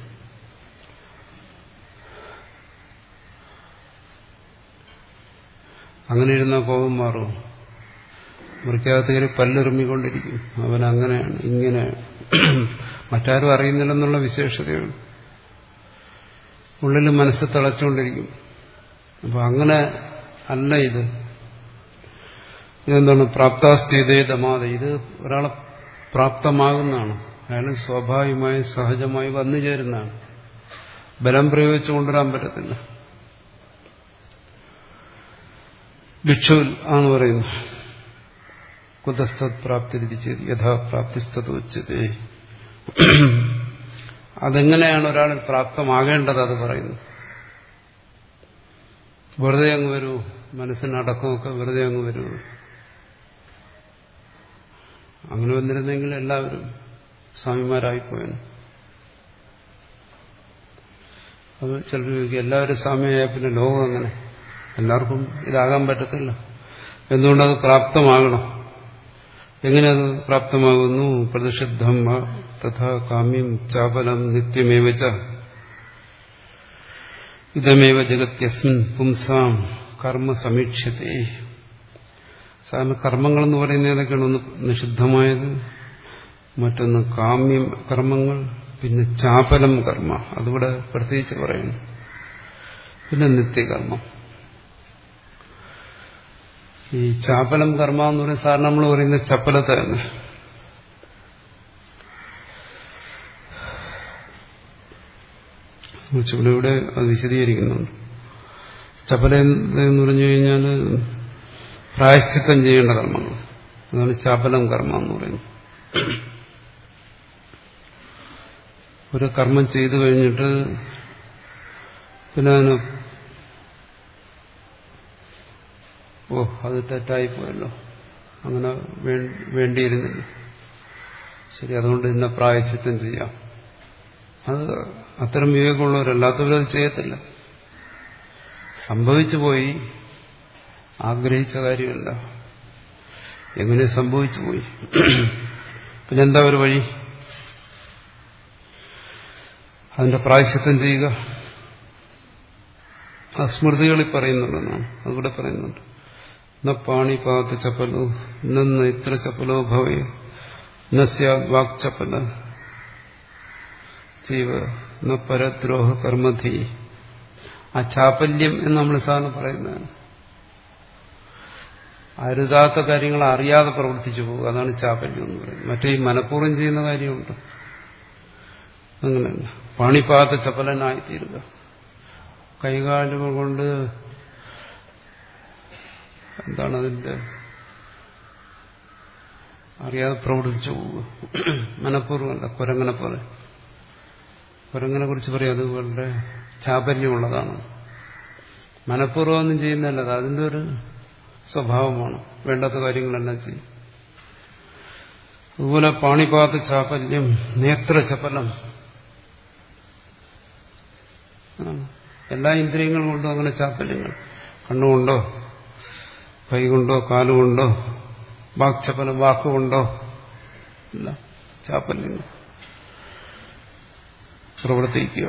അങ്ങനെ ഇരുന്ന കോപം മാറും. മുറിക്കകത്ത് കയറി പല്ലെറുമ്മിക്കൊണ്ടിരിക്കും. അവൻ അങ്ങനെയാണ് ഇങ്ങനെയാണ്, മറ്റാരും അറിയുന്നില്ലെന്നുള്ള വിശേഷതയാണ്. ഉള്ളിൽ മനസ്സ് തിളച്ചുകൊണ്ടിരിക്കും. അപ്പൊ അങ്ങനെ അല്ല ഇത്. ഇതെന്താണ്? പ്രാപ്താസ്ഥിതേ ദമാത. ഇത് ഒരാളെ പ്രാപ്തമാകുന്നതാണ്. അയാൾ സ്വാഭാവികമായി സഹജമായി വന്നു ചേരുന്നതാണ്. ബലം പ്രയോഗിച്ചു കൊണ്ടുവരാൻ പറ്റത്തില്ല. ഭിക്ഷുവിൽ ആണ് പറയുന്നു, കുതസ്തത് പ്രാപ്തിരിച്ചത് യഥാപ്രാപ്തിസ്തോച്ചതേ. അതെങ്ങനെയാണ് ഒരാൾ പ്രാപ്തമാകേണ്ടത് അത് പറയുന്നു. വെറുതെ അങ്ങ് വരൂ, മനസ്സിനടക്കമൊക്കെ വെറുതെ അങ്ങ് വരൂ. അങ്ങനെ വന്നിരുന്നെങ്കിൽ എല്ലാവരും സ്വാമിമാരായിപ്പോയെന്ന്. അത് ചിലർ ചോദിക്കും, എല്ലാവരും സ്വാമിയായ പിന്നെ ലോകം അങ്ങനെ? എല്ലാവർക്കും ഇതാകാൻ പറ്റത്തില്ല. എന്തുകൊണ്ടത് പ്രാപ്തമാകണം? എങ്ങനെ അത് പ്രാപ്തമാകുന്നു? പ്രതിഷിദ്ധം തഥാ കാമ്യം ചാപലം നിത്യമേവച ഇതമേവ ജഗത്യസ്മിൻ പുംസാം കർമ്മ സമീക്ഷ്യത്തെ. സാധാരണ കർമ്മങ്ങളെന്ന് പറയുന്നത് ഏതൊക്കെയാണ്? ഒന്ന് നിഷിദ്ധമായത്, മറ്റൊന്ന് കാമ്യം കർമ്മങ്ങൾ, പിന്നെ ചാപലം കർമ്മ, അതിവിടെ പ്രത്യേകിച്ച് പറയുന്നു, പിന്നെ നിത്യകർമ്മം. ഈ ചാപലം കർമ്മ എന്ന് പറയുന്നത് സാധാരണ നമ്മൾ പറയുന്ന ചപ്പലത്തെ തന്നെ. ഇവിടെ അത് വിശദീകരിക്കുന്നുണ്ട്. ചപ്പല എന്ന് പറഞ്ഞു കഴിഞ്ഞാൽ പ്രായശ്ചിത്തം ചെയ്യേണ്ട കർമ്മങ്ങൾ, അതാണ് ചാപലം കർമ്മ എന്ന് പറയുന്നത്. ഒരു കർമ്മം ചെയ്തു കഴിഞ്ഞിട്ട് പിന്നെ അതിന് ഓ അത് തെറ്റായിപ്പോയല്ലോ, അങ്ങനെ വേണ്ടിയിരുന്നില്ല, ശരി അതുകൊണ്ട് ഇന്ന പ്രായശ്ചിത്തം ചെയ്യാം. അത് അത്തരം വിവേകമുള്ളവരല്ലാത്തവരത് ചെയ്യത്തില്ല. സംഭവിച്ചു പോയി, ആഗ്രഹിച്ച കാര്യമല്ല, എങ്ങനെ സംഭവിച്ചു പോയി, പിന്നെന്താ ഒരു വഴി? അതിന്റെ പ്രായശ്ചിത്തം ചെയ്യുക. ആ സ്മൃതികളിൽ പറയുന്നുണ്ടെന്നാണ്, അതുകൂടെ പറയുന്നുണ്ട്. ന പാണിപാത ചപ്പലോ ന ഇത്ര ചപ്പലോ ഭവേ ന സ്യാദ് വാക് ചപ്പല ജീവ ന പരദ്രോഹ കർമ്മധി. ആ ചാപല്യം എന്ന് നമ്മൾ സാധാരണ പറയുന്നതാണ്. അരുതാത്ത കാര്യങ്ങൾ അറിയാതെ പ്രവർത്തിച്ചു പോകുക, അതാണ് ചാപല്യം എന്ന് പറയുന്നത്. മറ്റേ ഈ മനഃപൂർവ്വം ചെയ്യുന്ന കാര്യമുണ്ട്, അങ്ങനെയല്ല. പാണിപാത ചപ്പലനായിത്തീരുക, കൈകാലുകൾ കൊണ്ട് എന്താണ് അതിന്റെ അറിയാതെ പ്രവർത്തിച്ചു പോവുക, മനഃപൂർവ്വമല്ല. കുരങ്ങനെ പോലെ, കുരങ്ങനെ കുറിച്ച് പറയാം, അത് വളരെ ചാപല്യമുള്ളതാണ്. മനഃപൂർവ്വം ഒന്നും ചെയ്യുന്നതല്ല, അത് അതിന്റെ ഒരു സ്വഭാവമാണ്. വേണ്ടാത്ത കാര്യങ്ങളെല്ലാം ചെയ്യും. അതുപോലെ പാണിപാത ചാപല്യം, നേത്ര ചപലം, എല്ലാ ഇന്ദ്രിയങ്ങൾ കൊണ്ടും അങ്ങനെ ചാപല്യങ്ങൾ. കണ്ണുകൊണ്ടോ കൈകൊണ്ടോ കാലുകൊണ്ടോ, വാക്ചപലം വാക്കുകൊണ്ടോ, ഇല്ല ചാപല്യങ്ങൾ പ്രവർത്തിക്കുക,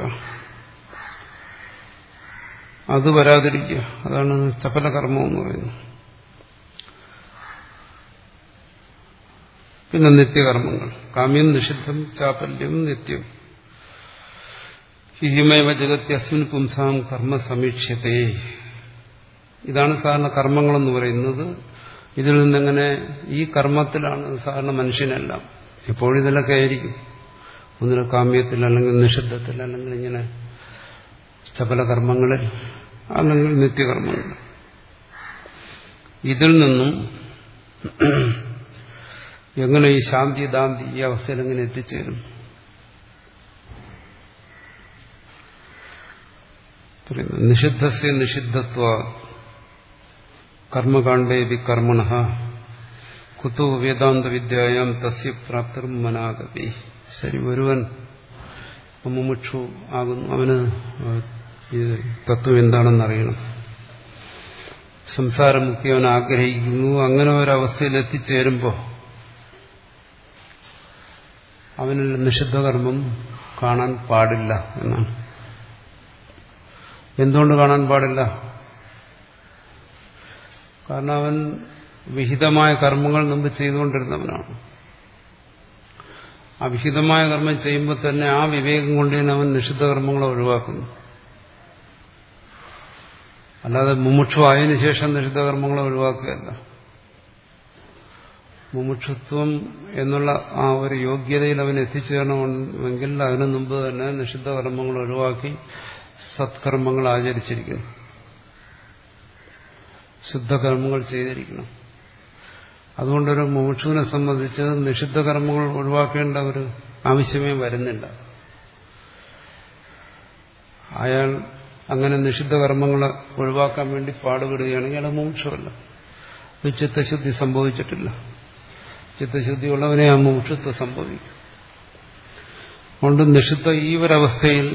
അത് വരാതിരിക്കുക, അതാണ് ചപലകർമ്മം എന്ന് പറയുന്നത്. പിന്നെ നിത്യകർമ്മങ്ങൾ, കാമ്യം നിഷിദ്ധം ചാപല്യം നിത്യം. ഹിമേവ ജഗത്യസ്മിൻ പുംസാം കർമ്മ സമീക്ഷ്യത്തെ. ഇതാണ് സാധാരണ കർമ്മങ്ങളെന്ന് പറയുന്നത്. ഇതിൽ നിന്നെങ്ങനെ ഈ കർമ്മത്തിലാണ് സാധാരണ മനുഷ്യനെല്ലാം എപ്പോഴും ഇതിലൊക്കെ ആയിരിക്കും. ഒന്നിന് കാമ്യത്തിൽ, അല്ലെങ്കിൽ നിഷിദ്ധത്തിൽ, അല്ലെങ്കിൽ ഇങ്ങനെ ചപല കർമ്മങ്ങളിൽ, അല്ലെങ്കിൽ നിത്യകർമ്മങ്ങളിൽ. ഇതിൽ നിന്നും എങ്ങനെ ഈ ശാന്തി ദാന്തി ഈ അവസ്ഥയിൽ എങ്ങനെ എത്തിച്ചേരും? നിഷിദ്ധസ്യ നിഷിദ്ധത്വ കർമ്മകാണ്ഡേ വി കർമ്മണഃ കുതോ വേദാന്ത വിദ്യായാം തസ്യ പ്രാപ്തിർ മനാഗതി. ശരി, ഒരുവൻ മുമുക്ഷു ആകുന്നു, അവന് ഈ തത്വം എന്താണെന്ന് അറിയണം, സംസാരമുക്തി അവൻ ആഗ്രഹിക്കുന്നു. അങ്ങനെ ഒരവസ്ഥയിൽ എത്തിച്ചേരുമ്പോൾ അവനിൽ നിഷിദ്ധകർമ്മം കാണാൻ പാടില്ല എന്നാണ്. എന്തുകൊണ്ട് കാണാൻ പാടില്ല? കാരണം അവൻ വിഹിതമായ കർമ്മങ്ങൾ മുമ്പ് ചെയ്തുകൊണ്ടിരുന്നവനാണ്. ആ വിഹിതമായ കർമ്മം ചെയ്യുമ്പോൾ തന്നെ ആ വിവേകം കൊണ്ട് തന്നെ അവൻ നിഷിദ്ധ കർമ്മങ്ങളെ ഒഴിവാക്കുന്നു. അല്ലാതെ മുമുക്ഷു ആയതിനു ശേഷം നിഷിദ്ധ കർമ്മങ്ങളെ ഒഴിവാക്കുകയല്ല. മുമുക്ഷുത്വം എന്നുള്ള ആ ഒരു യോഗ്യതയിൽ അവൻ എത്തിച്ചേരണമെങ്കിൽ അതിനു മുമ്പ് തന്നെ നിഷിദ്ധ കർമ്മങ്ങൾ ഒഴിവാക്കി സത്കർമ്മങ്ങൾ ആചരിച്ചിരിക്കണം, ശുദ്ധകർമ്മങ്ങൾ ചെയ്തിരിക്കണം. അതുകൊണ്ടൊരു മുമുക്ഷുവിനെ സംബന്ധിച്ച് നിഷിദ്ധ കർമ്മങ്ങൾ ഒഴിവാക്കേണ്ട ഒരു ആവശ്യമേ വരുന്നില്ല. അയാൾ അങ്ങനെ നിഷിദ്ധ കർമ്മങ്ങളെ ഒഴിവാക്കാൻ വേണ്ടി പാടുപെടുകയാണെങ്കിൽ അയാൾ മുമുക്ഷുവല്ല, ചിത്തശുദ്ധി സംഭവിച്ചിട്ടില്ല. ചിത്തശുദ്ധിയുള്ളവനെ ആ മുമുക്ഷുത്വം സംഭവിക്കും. അതുകൊണ്ട് നിഷിദ്ധ ഈ ഒരവസ്ഥയിൽ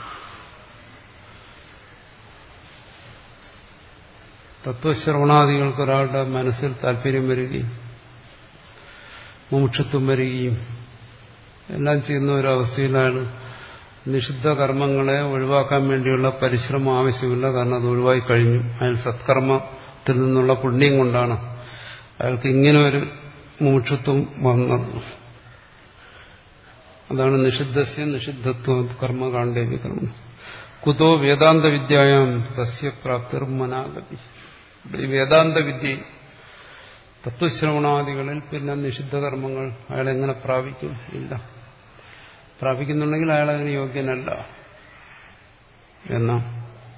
തത്വശ്രവണാദികൾക്ക് ഒരാളുടെ മനസ്സിൽ താല്പര്യം വരികയും മുമുക്ഷത്വം വരികയും എല്ലാം ചെയ്യുന്ന ഒരവസ്ഥയിലാണ് നിഷിദ്ധ കർമ്മങ്ങളെ ഒഴിവാക്കാൻ വേണ്ടിയുള്ള പരിശ്രമം ആവശ്യമില്ല. കാരണം അത് ഒഴിവായി കഴിഞ്ഞു. അയാൾ സത്കർമ്മത്തിൽ നിന്നുള്ള പുണ്യം കൊണ്ടാണ് അയാൾക്ക് ഇങ്ങനെ ഒരു മുമുക്ഷത്വം വന്നത്. അതാണ് നിഷിദ്ധസ്യ നിഷിദ്ധത്വം കർമ്മകാണ്ഡേ വികർമ്മ കുതോ വേദാന്ത വിദ്യായാം തസ്യ പ്രാപ്തിർ മനാഗതി. ഈ വേദാന്ത വിദ്യ തത്വശ്രവണാദികളിൽ പിന്നെ നിഷിദ്ധ കർമ്മങ്ങൾ അയാൾ എങ്ങനെ പ്രാപിക്കും? ഇല്ല. പ്രാപിക്കുന്നുണ്ടെങ്കിൽ അയാൾ അതിന് യോഗ്യനല്ല എന്നാ.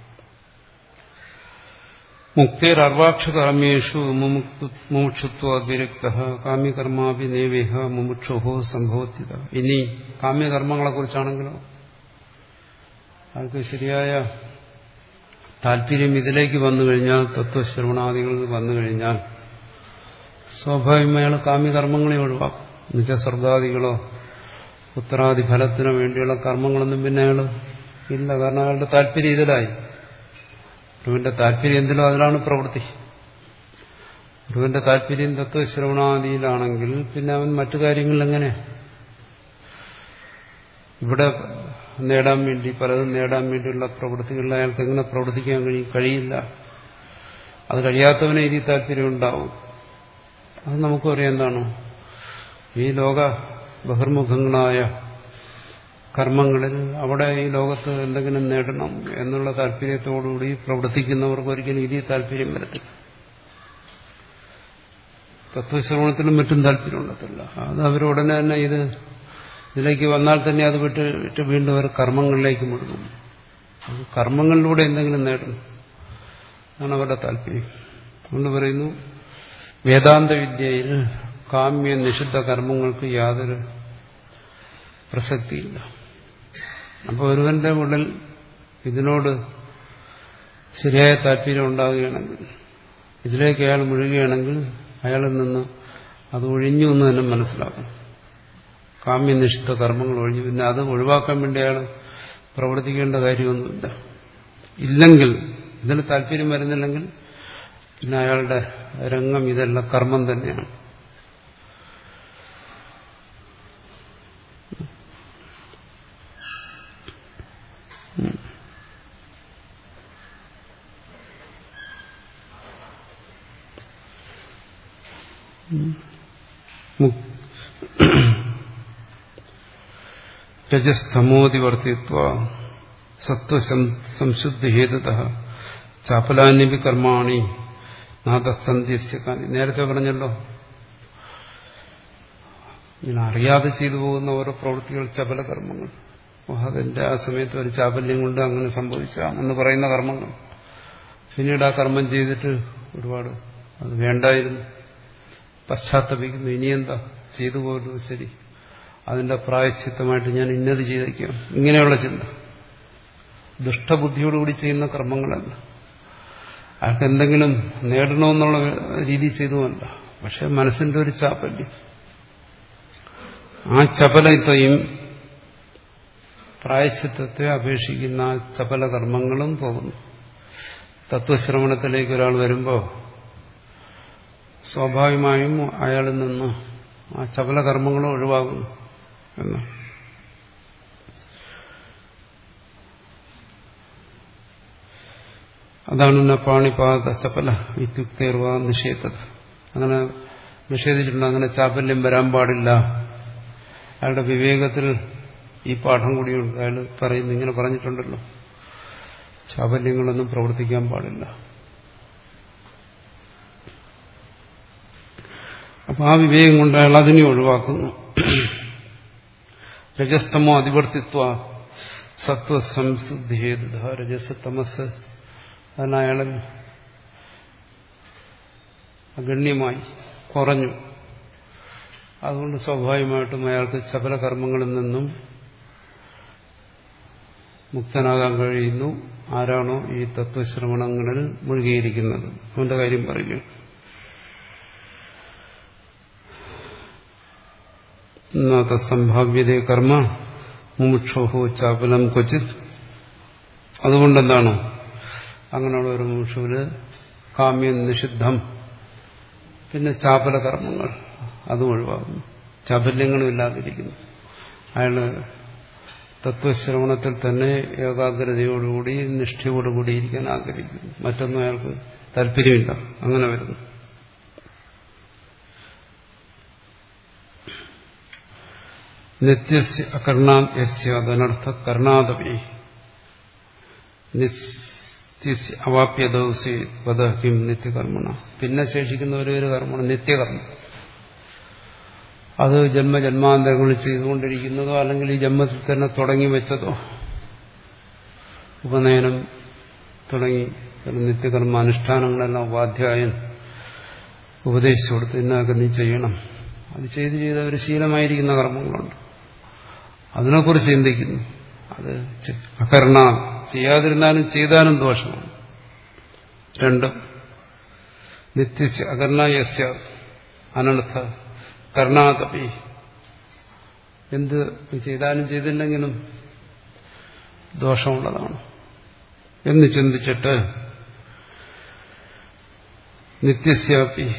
മുക്തേർ അർവാക്ഷകർമ്മേഷു മുമുക്ഷുത്വ അതിരിക്ത കാമ്യകർമാഭി നേവേഹ മുമുക്ഷുഹോ സംഭവത്തിത. ഇനി കാമ്യകർമ്മങ്ങളെ കുറിച്ചാണെങ്കിലോ അയാൾക്ക് ശരിയായ താല്പര്യം ഇതിലേക്ക് വന്നു കഴിഞ്ഞാൽ, തത്വശ്രവണാദികളിൽ വന്നു കഴിഞ്ഞാൽ സ്വാഭാവികമായ കാമ്യകർമ്മങ്ങളെ ഒഴിവാക്കും. എന്നുവെച്ചാൽ സ്വർഗാദികളോ ഉത്തരാദി ഫലത്തിനോ വേണ്ടിയുള്ള കർമ്മങ്ങളൊന്നും പിന്നെ അയാൾ ഇല്ല. കാരണം അയാളുടെ താല്പര്യം ഇതിലായി. ഗുരുവിന്റെ താല്പര്യം എന്തിലോ അതിലാണ് പ്രവൃത്തി. ഗുരുവിന്റെ താല്പര്യം തത്വശ്രവണാദിയിലാണെങ്കിൽ പിന്നെ അവൻ മറ്റു കാര്യങ്ങളിൽ എങ്ങനെ ഇവിടെ നേടാൻ വേണ്ടി പലതും നേടാൻ വേണ്ടിയുള്ള പ്രവൃത്തികളിൽ അയാൾക്ക് എങ്ങനെ പ്രവർത്തിക്കാൻ കഴിയും? കഴിയില്ല. അത് കഴിയാത്തവനെ ഇനി താല്പര്യം ഉണ്ടാവും. അത് നമുക്കും അറിയാം. എന്താണ് ഈ ലോക ബഹിർമുഖങ്ങളായ കർമ്മങ്ങളിൽ അവിടെ ഈ ലോകത്ത് എന്തെങ്കിലും നേടണം എന്നുള്ള താല്പര്യത്തോടുകൂടി പ്രവർത്തിക്കുന്നവർക്ക് ഒരിക്കലും ഇനി താല്പര്യം വരത്തില്ല. തത്വശ്രവണത്തിനും മറ്റും താല്പര്യം ഉണ്ടത്തില്ല. അത് അവരുടനെ തന്നെ ഇത് ഇതിലേക്ക് വന്നാൽ തന്നെ അത് വിട്ട് വിട്ട് വീണ്ടും അവർ കർമ്മങ്ങളിലേക്ക് മുഴുകും. കർമ്മങ്ങളിലൂടെ എന്തെങ്കിലും നേടണം ആണ് അവരുടെ താല്പര്യം. അതുകൊണ്ട് പറയുന്നു വേദാന്ത വിദ്യയിൽ കാമ്യ നിഷിദ്ധ കർമ്മങ്ങൾക്ക് യാതൊരു പ്രസക്തിയില്ല. അപ്പോൾ ഒരുവന്റെ ഉള്ളിൽ ഇതിനോട് ശരിയായ താല്പര്യം ഉണ്ടാവുകയാണെങ്കിൽ, ഇതിലേക്ക് അയാൾ മുഴുകുകയാണെങ്കിൽ അയാളിൽ നിന്ന് അത് ഒഴിഞ്ഞു എന്ന് തന്നെ മനസ്സിലാക്കണം. കാമ്യനിഷ്ഠ കർമ്മങ്ങൾ ഒഴിഞ്ഞു. പിന്നെ അത് ഒഴിവാക്കാൻ വേണ്ടി അയാൾ പ്രവർത്തിക്കേണ്ട കാര്യമൊന്നുമില്ല. ഇല്ലെങ്കിൽ, ഇതിന് താല്പര്യം വരുന്നില്ലെങ്കിൽ പിന്നെ അയാളുടെ രംഗം ഇതെല്ലാം കർമ്മം തന്നെയാണ്. രജസ്തമോതിവർത്തിത്വ സത്വസംശുദ്ധിഹേതുതഃ ചാപലാന്യപി കർമാണി നാദസന്ധ്യസ്യകാനി. നേരത്തെ പറഞ്ഞല്ലോ, ഇങ്ങനെ അറിയാതെ ചെയ്തു പോകുന്ന ഓരോ പ്രവൃത്തികൾ ചപല കർമ്മങ്ങൾ. അതിന്റെ ആ സമയത്ത് ഒരു ചാപല്യം കൊണ്ട് അങ്ങനെ സംഭവിച്ചാം എന്ന് പറയുന്ന കർമ്മങ്ങൾ. പിന്നീട് ആ കർമ്മം ചെയ്തിട്ട് ഒരുപാട് അത് വേണ്ടായിരുന്നു, പശ്ചാത്തപിക്കുന്നു. ഇനിയെന്താ ചെയ്തു പോലും ശരി, അതിന്റെ പ്രായശ്ചിത്തമായിട്ട് ഞാൻ ഇന്നത് ചെയ്തേക്കാം, ഇങ്ങനെയുള്ള ചിന്ത. ദുഷ്ടബുദ്ധിയോടുകൂടി ചെയ്യുന്ന കർമ്മങ്ങളല്ല. അയാൾക്ക് എന്തെങ്കിലും നേടണമെന്നുള്ള രീതി ചെയ്തുമല്ല, പക്ഷെ മനസ്സിന്റെ ഒരു ചാപ്പല്യം. ആ ചപലത്തെയും പ്രായശ്ചിത്തത്തെ അപേക്ഷിക്കുന്ന ആ ചപല കർമ്മങ്ങളും പോകുന്നു. തത്വശ്രവണത്തിലേക്ക് ഒരാൾ വരുമ്പോൾ സ്വാഭാവികമായും അയാളിൽ നിന്ന് ആ ചപല കർമ്മങ്ങളും ഒഴിവാകുന്നു എന്ന്. അതാണ് പാണിപാത ചപല ഇത്യുക്തേർവ നിഷേധത. അങ്ങനെ നിഷേധിച്ചിട്ടുണ്ട്. അങ്ങനെ ചാപല്യം വരാൻ പാടില്ല. അയാളുടെ വിവേകത്തിൽ ഈ പാഠം കൂടിയുണ്ട്. അയാൾ പറയുന്നു, ഇങ്ങനെ പറഞ്ഞിട്ടുണ്ടല്ലോ, ചാപല്യങ്ങളൊന്നും പ്രവർത്തിക്കാൻ പാടില്ല. അപ്പൊ ആ വിവേകം കൊണ്ട് അയാൾ അതിനെ ഒഴിവാക്കുന്നു. രജസ്തമോ അതിവർത്തിത്വ സത്വസംശുദ്ധിഹേതുത. രജസ് തമസ് അതിന് അയാൾ അഗണ്യമായി കുറഞ്ഞു. അതുകൊണ്ട് സ്വാഭാവികമായിട്ടും അയാൾക്ക് ചപല കർമ്മങ്ങളിൽ നിന്നും മുക്തനാകാൻ കഴിയുന്നു. ആരാണോ ഈ തത്വശ്രവണങ്ങളിൽ മുഴുകിയിരിക്കുന്നത് അവന്റെ കാര്യം പറയുകയാണ്. സംഭാവ്യതേ കർമ്മ മുമുക്ഷോഹോ ചാപലം ക്വചിത്. അതുകൊണ്ടെന്താണോ അങ്ങനെയുള്ള ഒരു മുമുക്ഷുവിന് കാമ്യം നിഷിദ്ധം, പിന്നെ ചാപല കർമ്മങ്ങൾ അതും ഒഴിവാകുന്നു, ചാപല്യങ്ങളും ഇല്ലാതിരിക്കുന്നു. അയാള് തത്വശ്രവണത്തിൽ തന്നെ ഏകാഗ്രതയോടുകൂടി നിഷ്ഠയോടുകൂടി ഇരിക്കാൻ ആഗ്രഹിക്കുന്നു. മറ്റൊന്നും അയാൾക്ക് താല്പര്യമില്ല. അങ്ങനെ വരുന്നു. നിത്യസ്യ അകർണാത് യസ്യാദനർത്ഥ കർണാദപി നിത്യസ്യ അവാപ്യദൗസി വദ കിം നിത്യകർമ്മണ. പിന്നെ ശേഷിക്കുന്ന ഒരേ ഒരു കർമ്മമാണ് നിത്യകർമ്മം. അത് ജന്മജന്മാന്തരങ്ങളിൽ ചെയ്തുകൊണ്ടിരിക്കുന്നതോ അല്ലെങ്കിൽ ഈ ജന്മത്തിൽ തന്നെ തുടങ്ങി വെച്ചതോ, ഉപനയനം തുടങ്ങി നിത്യകർമ്മ അനുഷ്ഠാനങ്ങളെല്ലാം ഉപാധ്യായൻ ഉപദേശിച്ചു കൊടുത്ത് ഇന്നൊക്കെ നീ ചെയ്യണം. അത് ചെയ്ത് ചെയ്ത് ഒരു ശീലമായിരിക്കുന്ന കർമ്മങ്ങളുണ്ട്. അതിനെക്കുറിച്ച് ചിന്തിക്കുന്നു. അത് അകർണ, ചെയ്യാതിരുന്നാലും ചെയ്താലും ദോഷമാണ്. രണ്ടും നിത്യ അകർണ യസ്യ അനർത്ഥ കർണാതപി. എന്ത് ചെയ്താലും ചെയ്തില്ലെങ്കിലും ദോഷമുള്ളതാണ് എന്ന് ചിന്തിച്ചിട്ട് നിത്യസ്യാപി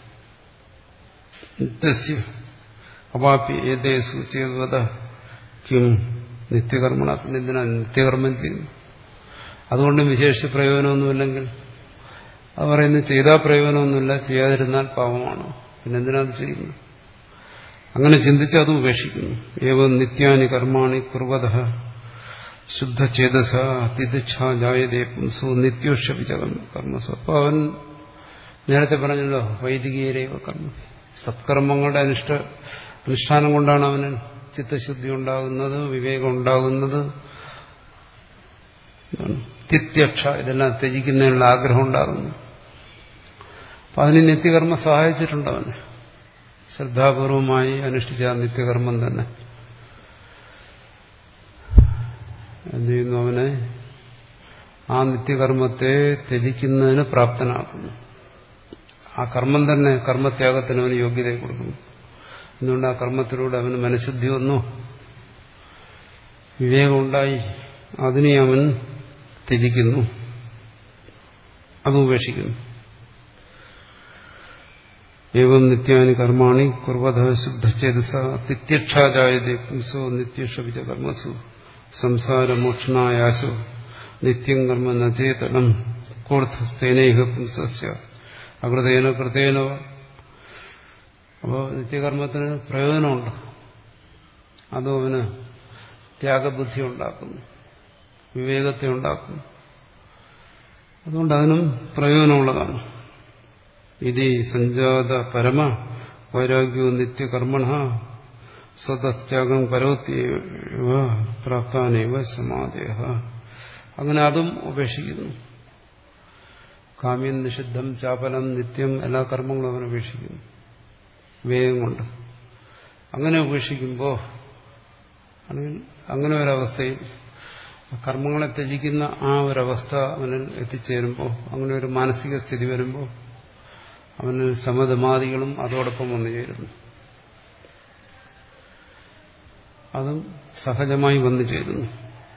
നിത്യസ്യ അവാപി ഏതേസു ചെയ്തത കിം നിത്യകർമ്മണ. പിന്നെ എന്തിനാ നിത്യകർമ്മം ചെയ്യുന്നു? അതുകൊണ്ട് വിശേഷിച്ച് പ്രയോജനമൊന്നുമില്ലെങ്കിൽ അത് പറയുന്നത് ചെയ്താൽ പ്രയോജനമൊന്നുമില്ല, ചെയ്യാതിരുന്നാൽ പാപമാണ്, പിന്നെ എന്തിനാ അത് ചെയ്യുന്നു? അങ്ങനെ ചിന്തിച്ച് അത് ഉപേക്ഷിക്കുന്നു. ഏവം നിത്യാനി കർമാണി കുർവത ശുദ്ധചേതസ തിദിച്ഛാ ജായതേ പുംസോ നിത്യോഷപിച്ച കർമ്മസു. അപ്പൊ അവൻ നേരത്തെ പറഞ്ഞല്ലോ, വൈദികീയരേവ കർമ്മ, സത്കർമ്മങ്ങളുടെ അനിഷ്ട അനുഷ്ഠാനം കൊണ്ടാണ് അവന് ചിത്തശുദ്ധി ഉണ്ടാകുന്നത്, വിവേകം ഉണ്ടാകുന്നത്. തിത്യക്ഷ, ഇതെല്ലാം ത്യജിക്കുന്നതിനുള്ള ആഗ്രഹം ഉണ്ടാകുന്നു. അപ്പൊ അതിന് നിത്യകർമ്മം സഹായിച്ചിട്ടുണ്ട്. അവന് ശ്രദ്ധാപൂർവമായി അനുഷ്ഠിച്ച നിത്യകർമ്മം തന്നെ എന്ത് ചെയ്യുന്നു? അവനെ ആ നിത്യകർമ്മത്തെ ത്യജിക്കുന്നതിന് പ്രാപ്തനാക്കുന്നു. ആ കർമ്മം തന്നെ കർമ്മത്യാഗത്തിന് അവന് യോഗ്യതയെ കൊടുക്കുന്നു. എന്തുകൊണ്ട്? ആ കർമ്മത്തിലൂടെ അവന് മനഃശുദ്ധി വന്നു, വിവേകമുണ്ടായി, അതിനെ അവൻ ത്യജിക്കുന്നു, അത് ഉപേക്ഷിക്കുന്നു. ഏവം നിത്യാനി കർമാണി കുർവത ശുദ്ധചേതസ തിത്യക്ഷാജായതേ പുംസോ നിത്യഷവിച്ച കർമ്മസു സംസാരമോക്ഷണായാസോ നിത്യം കർമ്മ നചേതനം കോർത്ഥസ്തേനൈഹ പുംസസ്യ അകൃതേന കൃതേന. അപ്പോൾ നിത്യകർമ്മത്തിന് പ്രയോജനമുണ്ട്. അതും അവന് ത്യാഗബുദ്ധി ഉണ്ടാക്കുന്നു, വിവേകത്തെ ഉണ്ടാക്കുന്നു. അതുകൊണ്ട് അതിനും പ്രയോജനമുള്ളതാണ്. ഇതി സഞ്ജാത പരമ വൈരാഗ്യോ നിത്യകർമ്മണ സ്വതത്യാഗം കരോത്യവ പ്രാപ്താനേവ സമാധേഹ. അങ്ങനെ അതും ഉപേക്ഷിക്കുന്നു. കാമ്യം, നിഷിദ്ധം, ചാപലം, നിത്യം എല്ലാ കർമ്മങ്ങളും അവൻ ഉപേക്ഷിക്കുന്നു വിവേകം കൊണ്ട്. അങ്ങനെ ഉപേക്ഷിക്കുമ്പോൾ അല്ലെങ്കിൽ അങ്ങനെ ഒരവസ്ഥയിൽ കർമ്മങ്ങളെ ത്യജിക്കുന്ന ആ ഒരവസ്ഥ അവനിൽ എത്തിച്ചേരുമ്പോൾ, അങ്ങനെ ഒരു മാനസിക സ്ഥിതി വരുമ്പോൾ അവന് സമധമാദികളും അതോടൊപ്പം വന്നു ചേരുന്നു. അതും സഹജമായി വന്നു ചേരുന്നു.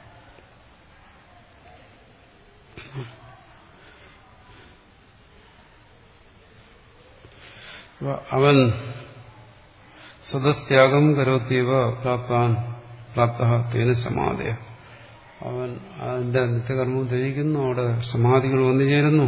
അവൻ സ്വതസ്ത്യാഗം കരോത്തീവ പ്രാപ്താൻ പ്രാപ്ത തേന സമാധയ. അവൻ അതിന്റെ നിത്യകർമ്മം ത്യജിക്കുന്നു, അവിടെ സമാധികൾ വന്നു ചേരുന്നു.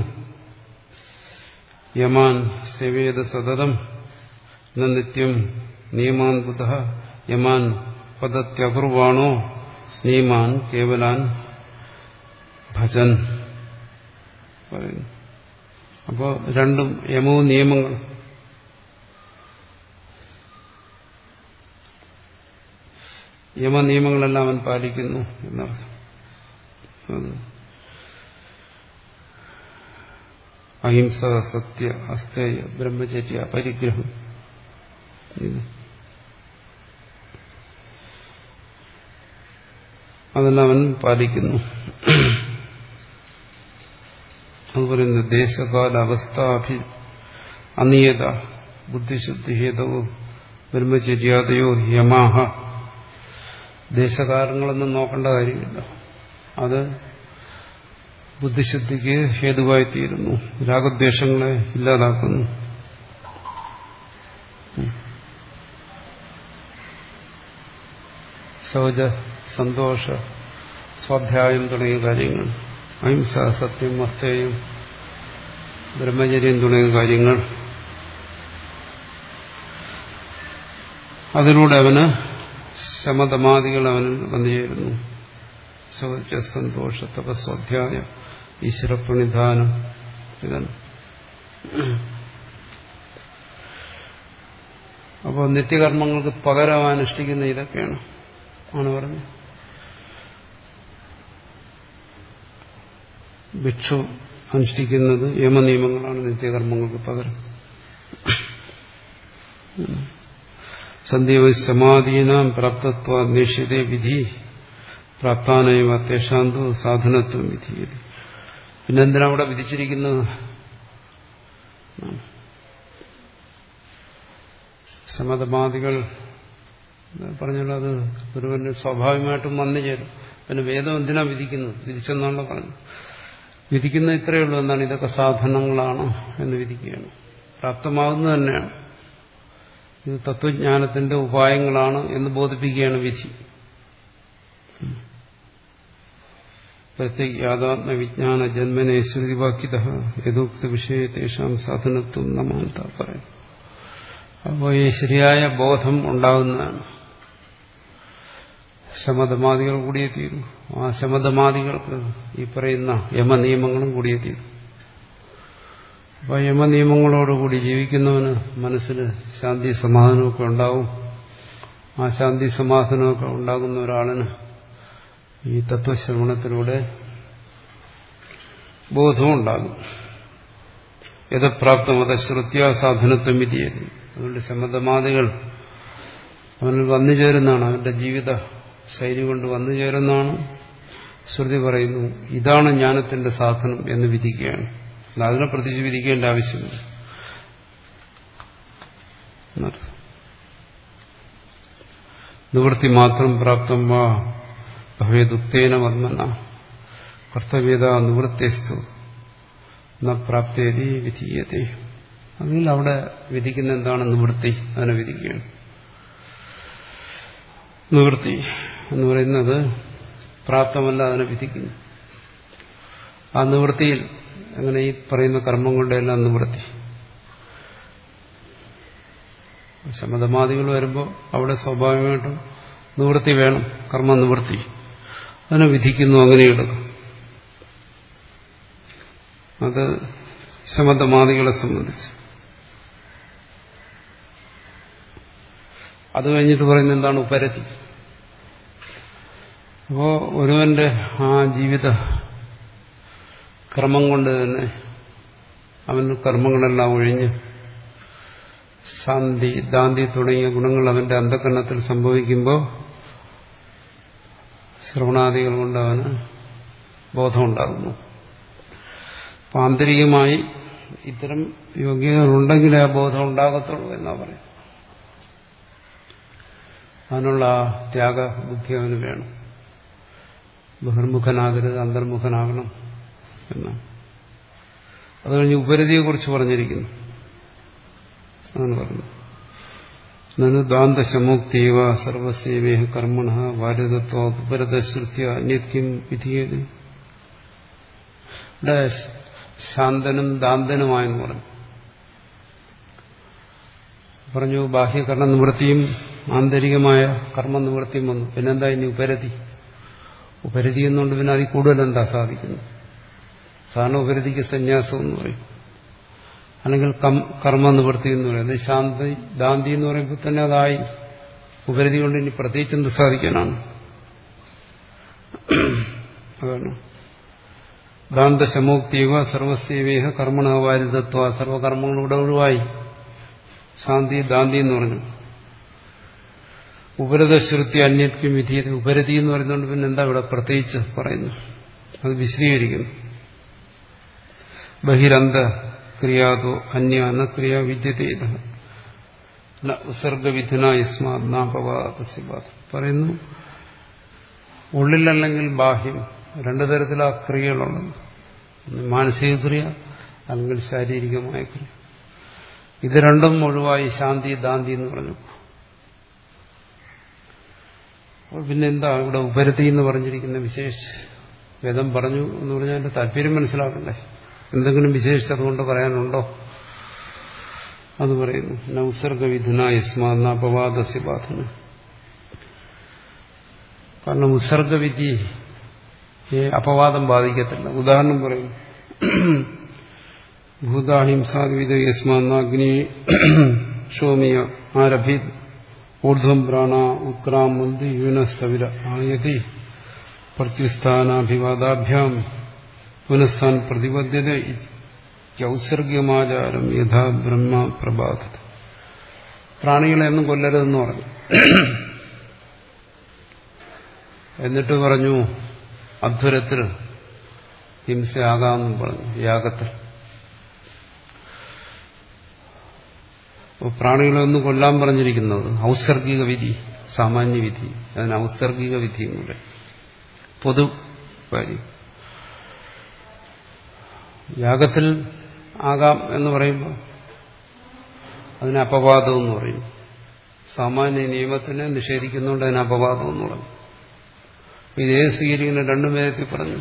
യമാൻ സേവേത സതതം ന നിത്യം നിയമാൻ ബുധ യമാൻ പദത്യകുർവാണോ നിയമാൻ കേവലാൻ ഭജൻ പറയുന്നു. അപ്പോൾ രണ്ടും യമവും നിയമങ്ങൾ. യമനിയമങ്ങളെല്ലാം അവൻ പാലിക്കുന്നു എന്നർത്ഥം. അഹിംസ, സത്യ, അസ്തേയ, ബ്രഹ്മചര്യ, പരിഗ്രഹം, അതെല്ലാം അവൻ പാലിക്കുന്നു. അത് പറയുന്നത് ദേശകാല അവസ്ഥാഭി അനിയത ബുദ്ധിശുദ്ധി ഹേതവോ ബ്രഹ്മചര്യാദയോ യമാഹ. ദേശകാലങ്ങളൊന്നും നോക്കേണ്ട കാര്യമില്ല, അത് ബുദ്ധിശുദ്ധിക്ക് ഹേതുവായിത്തീരുന്നു, രാഗദ്വേഷങ്ങളെ ഇല്ലാതാക്കുന്നു. ശൗച, സന്തോഷ, സ്വാധ്യായം തുടങ്ങിയ കാര്യങ്ങൾ, അഹിംസ, സത്യം, അസ്തേയം, ബ്രഹ്മചര്യം തുടങ്ങിയ കാര്യങ്ങൾ, അതിലൂടെ അവന് ശമതമാദികൾ അവനിൽ വന്നുചേരുന്നു. ശൗച, സന്തോഷ, തപസ്വാധ്യായ, ഈശ്വരപ്രണിധാനം, ഇതാണ്. അപ്പോൾ നിത്യകർമ്മങ്ങൾക്ക് പകരം അനുഷ്ഠിക്കുന്ന ഇതൊക്കെയാണ് ആണ് പറഞ്ഞത്. ഭിക്ഷു അനുഷ്ഠിക്കുന്നത് യമനിയമങ്ങളാണ് നിത്യകർമ്മങ്ങൾക്ക് പകരം. സന്ധ്യവ സമാധീനാം പ്രാപ്തത്വ നിശ്ചിതേ വിധി പ്രാപ്താനൈവ തേഷാന്തു സാധനത്വം വിധിയത്. പിന്നെന്തിനാ അവിടെ വിധിച്ചിരിക്കുന്നത്? സമതമാദികൾ പറഞ്ഞാൽ അത് ഒരുവന് സ്വാഭാവികമായിട്ടും വന്നു ചേരും. പിന്നെ വേദം എന്തിനാ വിധിക്കുന്നത്? വിധിച്ചെന്നാണല്ലോ പറഞ്ഞു. വിധിക്കുന്ന ഇത്രയേ ഉള്ളൂ, എന്താണ് ഇതൊക്കെ സാധനങ്ങളാണ് എന്ന് വിധിക്കുകയാണ്. പ്രാപ്തമാകുന്നത് തന്നെയാണ്, ഇത് തത്വജ്ഞാനത്തിന്റെ ഉപായങ്ങളാണ് എന്ന് ബോധിപ്പിക്കുകയാണ് വിധി. പ്രത്യേകാത്മ വിജ്ഞാന ജന്മനെ ശ്രുതിവാക്യത യഥോക്ത വിഷയ തേഷാം സാധനത്വം നമാന്ത പറയും. അപ്പോൾ ഈ ശരിയായ ബോധം ഉണ്ടാകുന്നതാണ്. ശമതമാദികൾ കൂടിയേ തീരും. ആ ശമതമാദികൾക്ക് ഈ പറയുന്ന യമനിയമങ്ങളും കൂടിയേ തീരും. അപ്പോൾ യമനിയമങ്ങളോടുകൂടി ജീവിക്കുന്നവന് മനസ്സിൽ ശാന്തി സമാധാനമൊക്കെ ഉണ്ടാവും. ആ ശാന്തി സമാധാനമൊക്കെ ഉണ്ടാകുന്ന ഒരാളിന് ഈ തത്വശ്രവണത്തിലൂടെ ബോധവും ഉണ്ടാകും. യഥപ്രാപ്തമത ശ്രുത്യ സാധനത്വം വിധിയത്. അതുകൊണ്ട് ശമതമാദികൾ അവനിൽ വന്നു ചേരുന്നതാണ്, അവന്റെ ജീവിത ശൈലി കൊണ്ട് വന്നു ചേരുന്നതാണ്. ശ്രുതി പറയുന്നു ഇതാണ് ജ്ഞാനത്തിന്റെ സാധനം എന്ന് വിധിക്കുകയാണ്. അതിനെ പ്രത്യേകിച്ച് വിധിക്കേണ്ട ആവശ്യമില്ല. നിവൃത്തി മാത്രം പ്രാപ്തം വാ ഭവേദുക്തേന വർമ്മന കർത്തവ്യത നിവൃത്തിസ്തു ന പ്രാപ്തേതി വിധീയതേ. അതിൽ അവിടെ വിധിക്കുന്ന എന്താണ്? നിവൃത്തി. അതിനെ വിധിക്കുകയാണ്. നിവൃത്തി എന്ന് പറയുന്നത് പ്രാപ്തമല്ല, അതിനെ വിധിക്കുന്നു. ആ നിവൃത്തിയിൽ അങ്ങനെ ഈ പറയുന്ന കർമ്മങ്ങളുടെ എല്ലാം നിവൃത്തി. ശമതമാദികൾ വരുമ്പോൾ അവിടെ സ്വാഭാവികമായിട്ടും നിവൃത്തി വേണം, കർമ്മ നിവൃത്തി. അതിനെ വിധിക്കുന്നു, അങ്ങനെ എടുക്കും. അത് ശമതമാദികളെ സംബന്ധിച്ച്. അത് കഴിഞ്ഞിട്ട് പറയുന്നത് എന്താണ്? ഉപരതി. അപ്പോ ഒരുവന്റെ ആ ജീവിത ക്രമം കൊണ്ട് തന്നെ അവന് കർമ്മങ്ങളെല്ലാം ഒഴിഞ്ഞ് ശാന്തി ദാന്തി തുടങ്ങിയ ഗുണങ്ങൾ അവന്റെ അന്ധകരണത്തിൽ സംഭവിക്കുമ്പോൾ ശ്രവണാദികൾ കൊണ്ട് അവന് ബോധമുണ്ടാകുന്നു. അപ്പം ആന്തരികമായി ഇത്തരം യോഗ്യതകളുണ്ടെങ്കിലേ ആ ബോധം ഉണ്ടാകത്തുള്ളൂ എന്നാ പറയും. അതിനുള്ള ആ ത്യാഗബുദ്ധി അവന് വേണം. ബഹിർമുഖനാകരുത്, അന്തർമുഖനാകണം എന്നാണ്. അത് കഴിഞ്ഞ് ഉപരതിയെക്കുറിച്ച് പറഞ്ഞിരിക്കുന്നു. അങ്ങനെ പറഞ്ഞു. നനു ദാന്തശമുക്തീവ സർവസേവേഹ കർമ്മണ വാരിതത്വ ഉപരതശ്രുത്യ അന്യത്യം വിധിയത്. ഇവിടെ ശാന്തനും ദാന്തനുമായെന്ന് പറഞ്ഞു. പറഞ്ഞു ബാഹ്യകർണ നിവൃത്തിയും ആന്തരികമായ കർമ്മനിവൃത്തിയും വന്നു. പിന്നെന്താ ഇനി ഉപരതി? ഉപരതി എന്നുകൊണ്ട് പിന്നെ അതിൽ കൂടുതൽ എന്താ സാധിക്കുന്നു? സാധാരണ ഉപരതിക്ക് സന്യാസം എന്ന് പറയും, അല്ലെങ്കിൽ കർമ്മനിവൃത്തി എന്ന് പറയും. അത് ശാന്തി ദാന്തി എന്ന് പറയുമ്പോൾ തന്നെ അതായി. ഉപരതി കൊണ്ട് ഇനി പ്രത്യേകിച്ച് എന്ത് സാധിക്കാനാണ്? അതാണ് ദാന്തശമോക്തീവ സർവസേവേഹ കർമ്മണ വാരിതത്വ. സർവകർമ്മങ്ങളിലൂടെ ഒഴിവായി. ശാന്തി ദാന്തി എന്ന് പറഞ്ഞു. ഉപരതശ്രുതി അന്യത്യം വിധിയത്. ഉപരതി എന്ന് പറയുന്നതുകൊണ്ട് പിന്നെ എന്താ ഇവിടെ പ്രത്യേകിച്ച് പറയുന്നു? അത് വിശദീകരിക്കുന്നു. ബഹിരന്ത ക്രിയാതോ അന്യ ന ക്രിയ വിദ്യതേ ഉസർഗവിധന യസ്മാത്നാപവാദ പറയുന്നു. ഉള്ളിലല്ലെങ്കിൽ ബാഹ്യം, രണ്ടു തരത്തിലാ ക്രിയകളുള്ളത്. മാനസിക ക്രിയ അല്ലെങ്കിൽ ശാരീരികമായ ക്രിയ. ഇത് രണ്ടും ഒഴിവായി ശാന്തി ദാന്തി എന്ന് പറഞ്ഞു. പിന്നെന്താ ഇവിടെ ഉപരതി എന്ന് പറഞ്ഞിരിക്കുന്ന വിശേഷിച്ച്? വേദം പറഞ്ഞു എന്ന് പറഞ്ഞാൽ അതിന്റെ താല്പര്യം മനസ്സിലാക്കണ്ടേ? എന്തെങ്കിലും വിശേഷിച്ച് അതുകൊണ്ട് പറയാനുണ്ടോ? അത് പറയുന്നു. ഉസർഗവിധുന യസ്മാപവാദസ്യ ബാധന. കാരണം ഉസർഗവിധി അപവാദം ബാധിക്കത്തില്ല. ഉദാഹരണം പറയും. ഭൂതാഹിംസാവിധ യസ്മാഗ്നി ക്ഷോമിയ ആരഭി ഊർധ്വം പ്രാണ ഉത്ക്രാമന്തി യൂനസ്തവിര ആയതി പ്രത്യുസ്ഥാനാഭിവാദാഭ്യാം പുനഃസ്ഥാൻ പ്രതിപദ്ധ്യത ഔസർഗ്യമാചാരം യഥാ ബ്രഹ്മ പ്രബാധത. പ്രാണികളെ ഒന്നും കൊല്ലരുതെന്ന് പറഞ്ഞു. എന്നിട്ട് പറഞ്ഞു അധ്വരത്തിൽ ഹിംസയാകാമെന്നും പറഞ്ഞു യാഗത്തിൽ. പ്രാണികളെ ഒന്നും കൊല്ലാൻ പറഞ്ഞിരിക്കുന്നത് ഔസർഗിക വിധി, സാമാന്യ വിധി. അതിന് ഔസർഗിക വിധി എന്ന് പറയും. പൊതു കാര്യം. യാഗത്തിൽ ആകാം എന്ന് പറയുമ്പോൾ അതിന് അപവാദം എന്ന് പറയും. സാമാന്യ നിയമത്തിനെ നിഷേധിക്കുന്നതുകൊണ്ട് അതിന് അപവാദം എന്ന് പറഞ്ഞു. ഇതേ സ്വീകരിക്കുന്ന രണ്ടും വേദത്തിൽ പറഞ്ഞു.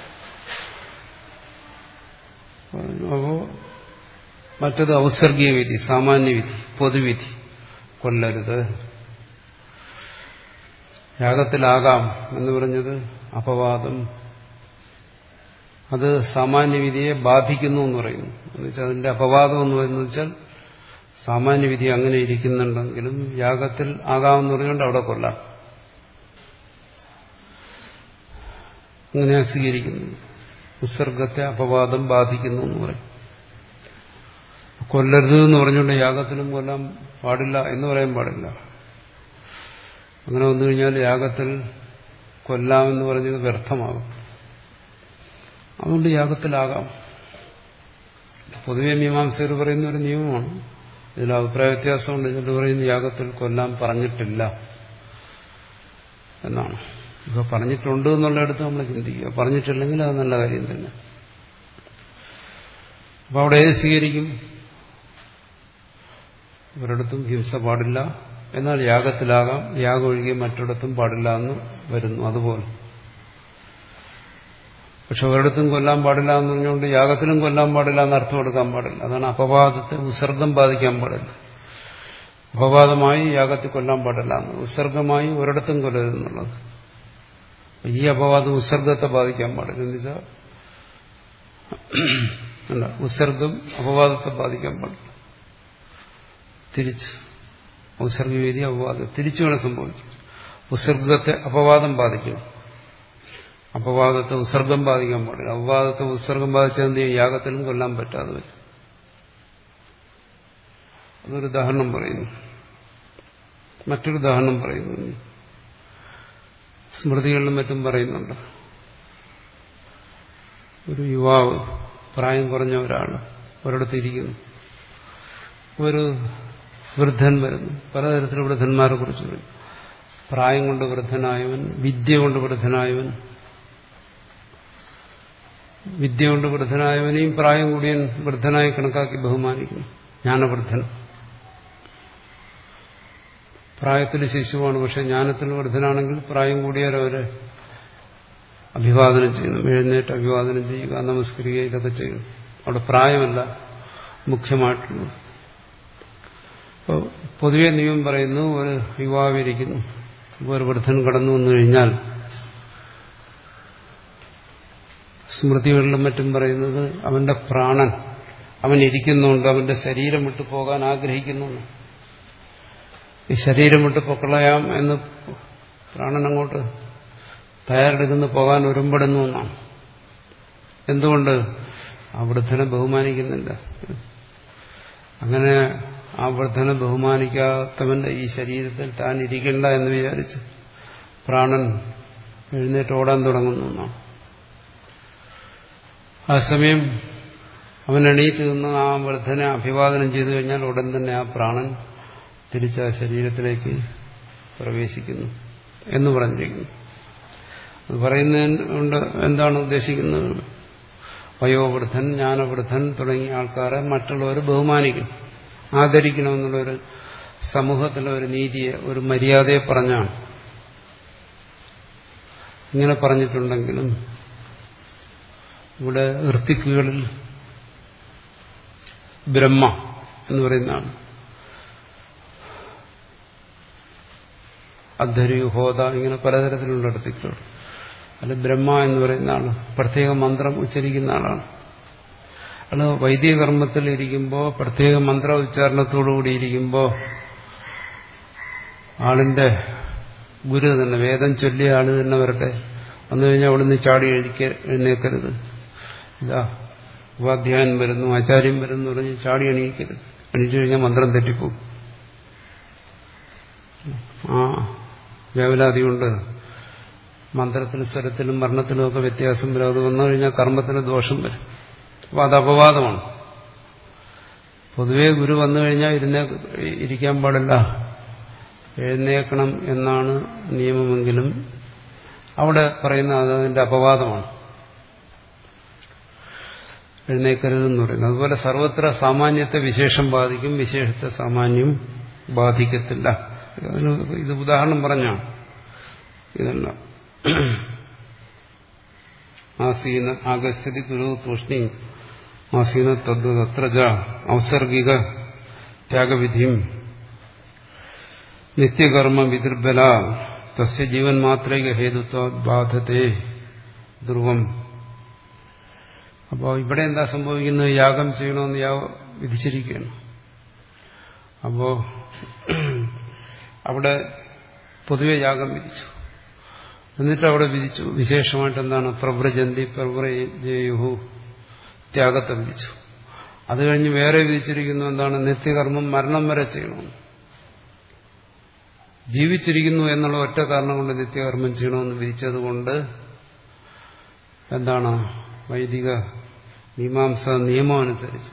അപ്പോ മറ്റത് ഔസർഗീയ വിധി, സാമാന്യ വിധി, പൊതുവിധി. കൊല്ലരുത്. യാഗത്തിലാകാം എന്ന് പറഞ്ഞത് അപവാദം. അത് സാമാന്യവിധിയെ ബാധിക്കുന്നു എന്ന് പറയുന്നു. എന്നുവെച്ചാൽ അതിന്റെ അപവാദം എന്ന് പറയുന്നത് വെച്ചാൽ സാമാന്യവിധി അങ്ങനെ ഇരിക്കുന്നുണ്ടെങ്കിലും യാഗത്തിൽ ആകാമെന്ന് പറഞ്ഞുകൊണ്ട് അവിടെ കൊല്ലാം. അങ്ങനെയാണ് സ്വീകരിക്കുന്നത്. ഉത്സർഗത്തെ അപവാദം ബാധിക്കുന്നു എന്ന് പറയും. കൊല്ലരുത് എന്ന് പറഞ്ഞുകൊണ്ട് യാഗത്തിലും കൊല്ലാൻ പാടില്ല എന്ന് പറയാൻ പാടില്ല. അങ്ങനെ വന്നു കഴിഞ്ഞാൽ യാഗത്തിൽ കൊല്ലാമെന്ന് പറഞ്ഞത് വ്യർത്ഥമാകും. അതുകൊണ്ട് യാഗത്തിലാകാം. പൊതുവെ മീമാംസകർ പറയുന്ന ഒരു നിയമമാണ്. ഇതിൽ അഭിപ്രായ വ്യത്യാസമുണ്ട്. എന്നിട്ട് പറയുന്ന യാഗത്തിൽ കൊല്ലാൻ പറഞ്ഞിട്ടില്ല എന്നാണ്. ഇപ്പൊ പറഞ്ഞിട്ടുണ്ട് എന്നുള്ളിടത്ത് നമ്മൾ ചിന്തിക്കുക. പറഞ്ഞിട്ടില്ലെങ്കിൽ അത് നല്ല കാര്യം തന്നെ. അപ്പൊ അവിടെ ഏത് സ്വീകരിക്കും? ഒരിടത്തും ഹിംസ പാടില്ല, എന്നാൽ യാഗത്തിലാകാം. യാഗം ഒഴികെ മറ്റിടത്തും പാടില്ല എന്ന് വരുന്നു. അതുപോലെ പക്ഷെ ഒരിടത്തും കൊല്ലാൻ പാടില്ല എന്ന് പറഞ്ഞുകൊണ്ട് യാഗത്തിലും കൊല്ലാൻ പാടില്ല എന്ന് അർത്ഥം എടുക്കാൻ പാടില്ല. അതാണ് അപവാദത്തെ ഉത്സർഗം ബാധിക്കാൻ പാടില്ല. അപവാദമായി യാഗത്തിൽ കൊല്ലാൻ പാടില്ല എന്ന്, ഉത്സർഗമായി ഒരിടത്തും കൊല്ലരുതെന്നുള്ളത്. ഈ അപവാദം ഉത്സർഗത്തെ ബാധിക്കാൻ പാടില്ല. എന്ന് വെച്ചാൽ അല്ല, ഉത്സർഗം അപവാദത്തെ ബാധിക്കാൻ പാടില്ല. തിരിച്ച് ഉത്സർഗവേദി അപവാദം തിരിച്ചു വേണം സംഭവിക്കും. ഉത്സർഗത്തെ അപവാദം ബാധിക്കും. അപവാദത്തെ ഉത്സർഗം ബാധിക്കാൻ പാടില്ല. അപവാദത്തെ ഉത്സർഗം ബാധിച്ചാൽ എന്ത് ചെയ്യും? യാഗത്തിലും കൊല്ലാൻ പറ്റാതെ വരും. അതൊരു ഉദാഹരണം പറയുന്നു. മറ്റൊരു ഉദാഹരണം പറയുന്നു. സ്മൃതികളിലും മറ്റും പറയുന്നുണ്ട്. ഒരു യുവാവ്, പ്രായം കുറഞ്ഞ ഒരാൾ ഒരിടത്തിരിക്കുന്നു. ഒരു വൃദ്ധൻ വരുന്നു. പലതരത്തിലുള്ള വൃദ്ധന്മാരെ കുറിച്ച് പറയും. പ്രായം കൊണ്ട് വൃദ്ധനായവൻ, വിദ്യ കൊണ്ട് വൃദ്ധനായവൻ. വിദ്യ കൊണ്ട് വൃദ്ധനായവനെയും പ്രായം കൂടിയൻ വൃദ്ധനായി കണക്കാക്കി ബഹുമാനിക്കുന്നു. ജ്ഞാനവൃദ്ധൻ. പ്രായത്തിൽ ശിശുവാണ്, പക്ഷെ ജ്ഞാനത്തിൽ വൃദ്ധനാണെങ്കിൽ പ്രായം കൂടിയവരവരെ അഭിവാദനം ചെയ്യുന്നു. എഴുന്നേറ്റ് അഭിവാദനം ചെയ്യുക, നമസ്കരിക്കുക, ഇതൊക്കെ ചെയ്യുന്നു. അവിടെ പ്രായമല്ല മുഖ്യമായിട്ടുള്ളത്. അപ്പോൾ പൊതുവെ നിയമം പറയുന്നു, ഒരു യുവാവിരിക്കുന്നു, ഒരു വൃദ്ധൻ കടന്നു വന്നു കഴിഞ്ഞാൽ സ്മൃതികളിലും മറ്റും പറയുന്നത് അവന്റെ പ്രാണൻ അവൻ ഇരിക്കുന്നുണ്ട്, അവന്റെ ശരീരം വിട്ടു പോകാൻ ആഗ്രഹിക്കുന്നു. ഈ ശരീരം വിട്ട് പൊക്കളയാം എന്ന് പ്രാണൻ അങ്ങോട്ട് തയ്യാറെടുക്കുന്ന പോകാൻ ഒരുമ്പെടുന്നു എന്നാണ്. എന്തുകൊണ്ട്? ആ വൃദ്ധനെ ബഹുമാനിക്കുന്നില്ല. അങ്ങനെ ആ വൃദ്ധനെ ബഹുമാനിക്കാത്തവന്റെ ഈ ശരീരത്തിൽ താൻ ഇരിക്കണ്ട എന്ന് വിചാരിച്ച് പ്രാണൻ എഴുന്നേറ്റ് ഓടാൻ തുടങ്ങുന്നു എന്നാണ്. ആ സമയം അവൻ എണീറ്റ് നിന്ന് ആ വൃദ്ധനെ അഭിവാദനം ചെയ്തു കഴിഞ്ഞാൽ ഉടൻ തന്നെ ആ പ്രാണൻ തിരിച്ച് ആ ശരീരത്തിലേക്ക് പ്രവേശിക്കുന്നു എന്ന് പറഞ്ഞിരിക്കുന്നു. അത് പറയുന്നതുകൊണ്ട് എന്താണ് ഉദ്ദേശിക്കുന്നത്? വയോവൃദ്ധൻ, ജ്ഞാനവൃദ്ധൻ തുടങ്ങിയ ആൾക്കാരെ മറ്റുള്ളവർ ബഹുമാനിക്കും, ആദരിക്കണമെന്നുള്ളൊരു സമൂഹത്തിലെ ഒരു നീതിയെ, ഒരു മര്യാദയെ പറഞ്ഞാണ്. ഇങ്ങനെ പറഞ്ഞിട്ടുണ്ടെങ്കിലും ഇവിടെ ഋത്തിക്കുകളിൽ ബ്രഹ്മ എന്ന് പറയുന്നതാണ്. അദ്ധരി, ഹോത, ഇങ്ങനെ പലതരത്തിലുള്ള ഋത്തിക്കുകൾ. അല്ല, ബ്രഹ്മ എന്ന് പറയുന്ന ആള് പ്രത്യേക മന്ത്രം ഉച്ചരിക്കുന്ന ആളാണ്. അത് വൈദിക കർമ്മത്തിൽ ഇരിക്കുമ്പോൾ, പ്രത്യേക മന്ത്ര ഉച്ചാരണത്തോടുകൂടി ഇരിക്കുമ്പോൾ ആളിന്റെ ഗുരു തന്നെ, വേദം ചൊല്ലിയ ആള് തന്നെ വരട്ടെ, വന്നു കഴിഞ്ഞാൽ അവിടുന്ന് ചാടി എഴുതിക്ക എഴുന്നേക്കരുത്. ഇതാ ഉപാധ്യായൻ വരുന്നു, ആചാര്യം വരുന്നു പറഞ്ഞ് ചാടി എണീക്കരുത്. എണീറ്റ് കഴിഞ്ഞാൽ മന്ത്രം തെറ്റിപ്പോകും. ആ വേവലാതി കൊണ്ട് മന്ത്രത്തിലും സ്വരത്തിലും വർണ്ണത്തിലും ഒക്കെ വ്യത്യാസം വരും. അത് വന്നു കഴിഞ്ഞാൽ കർമ്മത്തിന് ദോഷം വരും. അപ്പൊ അത് അപവാദമാണ്. പൊതുവേ ഗുരു വന്നു കഴിഞ്ഞാൽ ഇരുന്നേ ഇരിക്കാൻ പാടില്ല, എഴുന്നേക്കണം എന്നാണ് നിയമമെങ്കിലും അവിടെ പറയുന്ന അത് അതിന്റെ അപവാദമാണ്. എഴുന്നേക്കരുതെന്ന് പറയുന്നത്. അതുപോലെ സർവത്ര സാമാന്യത്തെ വിശേഷം ബാധിക്കും, വിശേഷത്തെ സാമാന്യം ബാധിക്കത്തില്ല. ഇത് ഉദാഹരണം പറഞ്ഞാണ്. ഇതല്ല ആസീന ആഗസ്തി ഗുരു തൂഷ്ണി ആസീന തദ്വത്ര ഔസർഗിക ത്യാഗവിധിയും നിത്യകർമ്മ വിദുർബല തസ്യ ജീവൻ മാത്രൈക ഹേതുത്വ ബാധത്തെ ധ്രുവം. അപ്പോൾ ഇവിടെ എന്താ സംഭവിക്കുന്നത്? യാഗം ചെയ്യണമെന്ന് യാഗ വിധിച്ചിരിക്കുകയാണ്. അപ്പോ അവിടെ പൊതുവെ യാഗം വിധിച്ചു. എന്നിട്ട് അവിടെ വിധിച്ചു വിശേഷമായിട്ട് എന്താണ്? പ്രവ്രജന്തി പ്രവ്രജേയുഹു, ത്യാഗത്തെ വിധിച്ചു. അത് കഴിഞ്ഞ് വേറെ വിധിച്ചിരിക്കുന്നു എന്താണ്? നിത്യകർമ്മം മരണം വരെ ചെയ്യണമെന്ന്. ജീവിച്ചിരിക്കുന്നു എന്നുള്ള ഒറ്റ കാരണം കൊണ്ട് നിത്യകർമ്മം ചെയ്യണമെന്ന് വിധിച്ചതുകൊണ്ട് എന്താണ്? വൈദിക മീമാംസ നിയമം അനുസരിച്ച്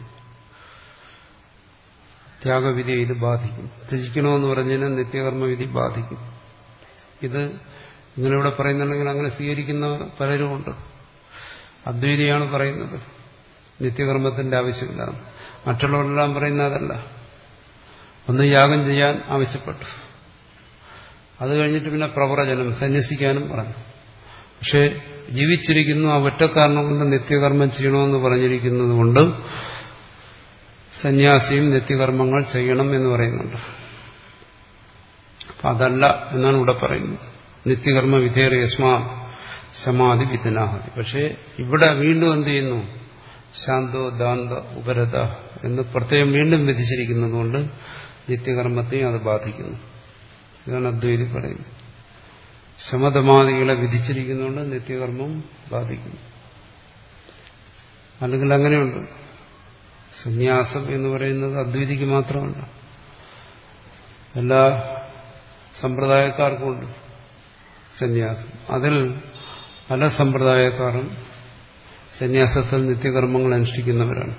ത്യാഗവിധി ഇത് ബാധിക്കും. ത്യജിക്കണമെന്ന് പറഞ്ഞാൽ നിത്യകർമ്മവിധി ബാധിക്കും. ഇത് ഇങ്ങനെ ഇവിടെ പറയുന്നുണ്ടെങ്കിൽ അങ്ങനെ സ്വീകരിക്കുന്ന പലരുമുണ്ട്. അദ്വൈതിയാണ് പറയുന്നത് നിത്യകർമ്മത്തിന്റെ ആവശ്യമില്ല. മറ്റുള്ളവരെല്ലാം പറയുന്ന അതല്ല. ഒന്ന് യാഗം ചെയ്യാൻ ആവശ്യപ്പെട്ടു, അത് കഴിഞ്ഞിട്ട് പിന്നെ പ്രവ്രജനം സന്യസിക്കാനും പറഞ്ഞു. പക്ഷെ ജീവിച്ചിരിക്കുന്നു ആ ഒറ്റ കാരണം കൊണ്ട് നിത്യകർമ്മം ചെയ്യണമെന്ന് പറഞ്ഞിരിക്കുന്നത് കൊണ്ട് സന്യാസിയും നിത്യകർമ്മങ്ങൾ ചെയ്യണം എന്ന് പറയുന്നുണ്ട്. അപ്പം അതല്ല എന്നാണ് ഇവിടെ പറയുന്നത്. നിത്യകർമ്മ വിധേയ യസ്മാ സമാധി വിധനാഹതി. പക്ഷെ ഇവിടെ വീണ്ടും എന്ത് ചെയ്യുന്നു? ശാന്തോ ദാന്ത ഉപരത എന്ന് പ്രത്യേകം വീണ്ടും വിധിച്ചിരിക്കുന്നതുകൊണ്ട് നിത്യകർമ്മത്തെയും അത് ബാധിക്കുന്നു. ഇതാണ് അദ്വൈതി പറയുന്നത്. ശമതമാദികളെ വിധിച്ചിരിക്കുന്നതുകൊണ്ട് നിത്യകർമ്മം ബാധിക്കുന്നു. അല്ലെങ്കിൽ അങ്ങനെയുണ്ട്. സന്യാസം എന്ന് പറയുന്നത് അദ്വൈതിക്ക് മാത്രമല്ല, എല്ലാ സമ്പ്രദായക്കാർക്കുമുണ്ട് സന്യാസം. അതിൽ പല സമ്പ്രദായക്കാരും സന്യാസത്തിൽ നിത്യകർമ്മങ്ങൾ അനുഷ്ഠിക്കുന്നവരാണ്.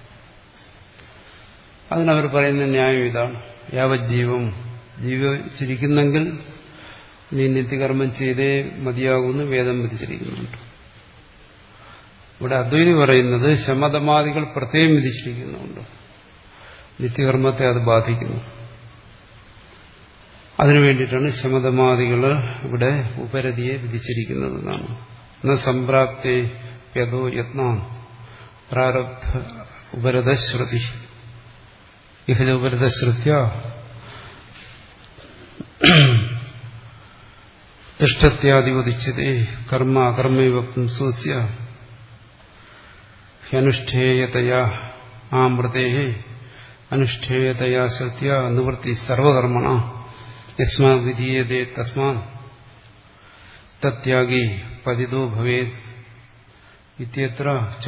അതിനവർ പറയുന്ന ന്യായം ഇതാണ്: യാവജ്ജീവം, ജീവിച്ചിരിക്കുന്നെങ്കിൽ നീ നിത്യകർമ്മം ചെയ്തേ മതിയാകുമെന്ന് വേദം വിധിച്ചിരിക്കുന്നുണ്ട്. ഇവിടെ അദ്വൈതി പറയുന്നത് ശമതമാദികൾ പ്രത്യേകം വിധിച്ചിരിക്കുന്നുണ്ട്, നിത്യകർമ്മത്തെ അത് ബാധിക്കുന്നു. അതിനു വേണ്ടിയിട്ടാണ് ശമതമാദികൾ ഇവിടെ ഉപരതിയെ വിധിച്ചിരിക്കുന്നത് എന്നാണ്. ന സംപ്രാപ്തേ യഥോ യത്ന പ്രാരബ്ധ ഉപരതശ്രുതി ഇഹ ഉപരതശ്രുത്യ തിഷ്ഠത്യാദിവദിച്ചതേ കർമ്മ അകർമ്മൈവക്തും സ്വസ്യ ഹ്യനുഷ്ഠേയതയാ ആമൃതേ അനുഷ്ഠേയതയാ ശ്രുത്യ നിവൃത്തി സർവകർമ്മണ യസ്മാ വിധീയതേ തസ്മാൻ തത്യാഗി പതിതോ ഭവേത് ഇത്യത്ര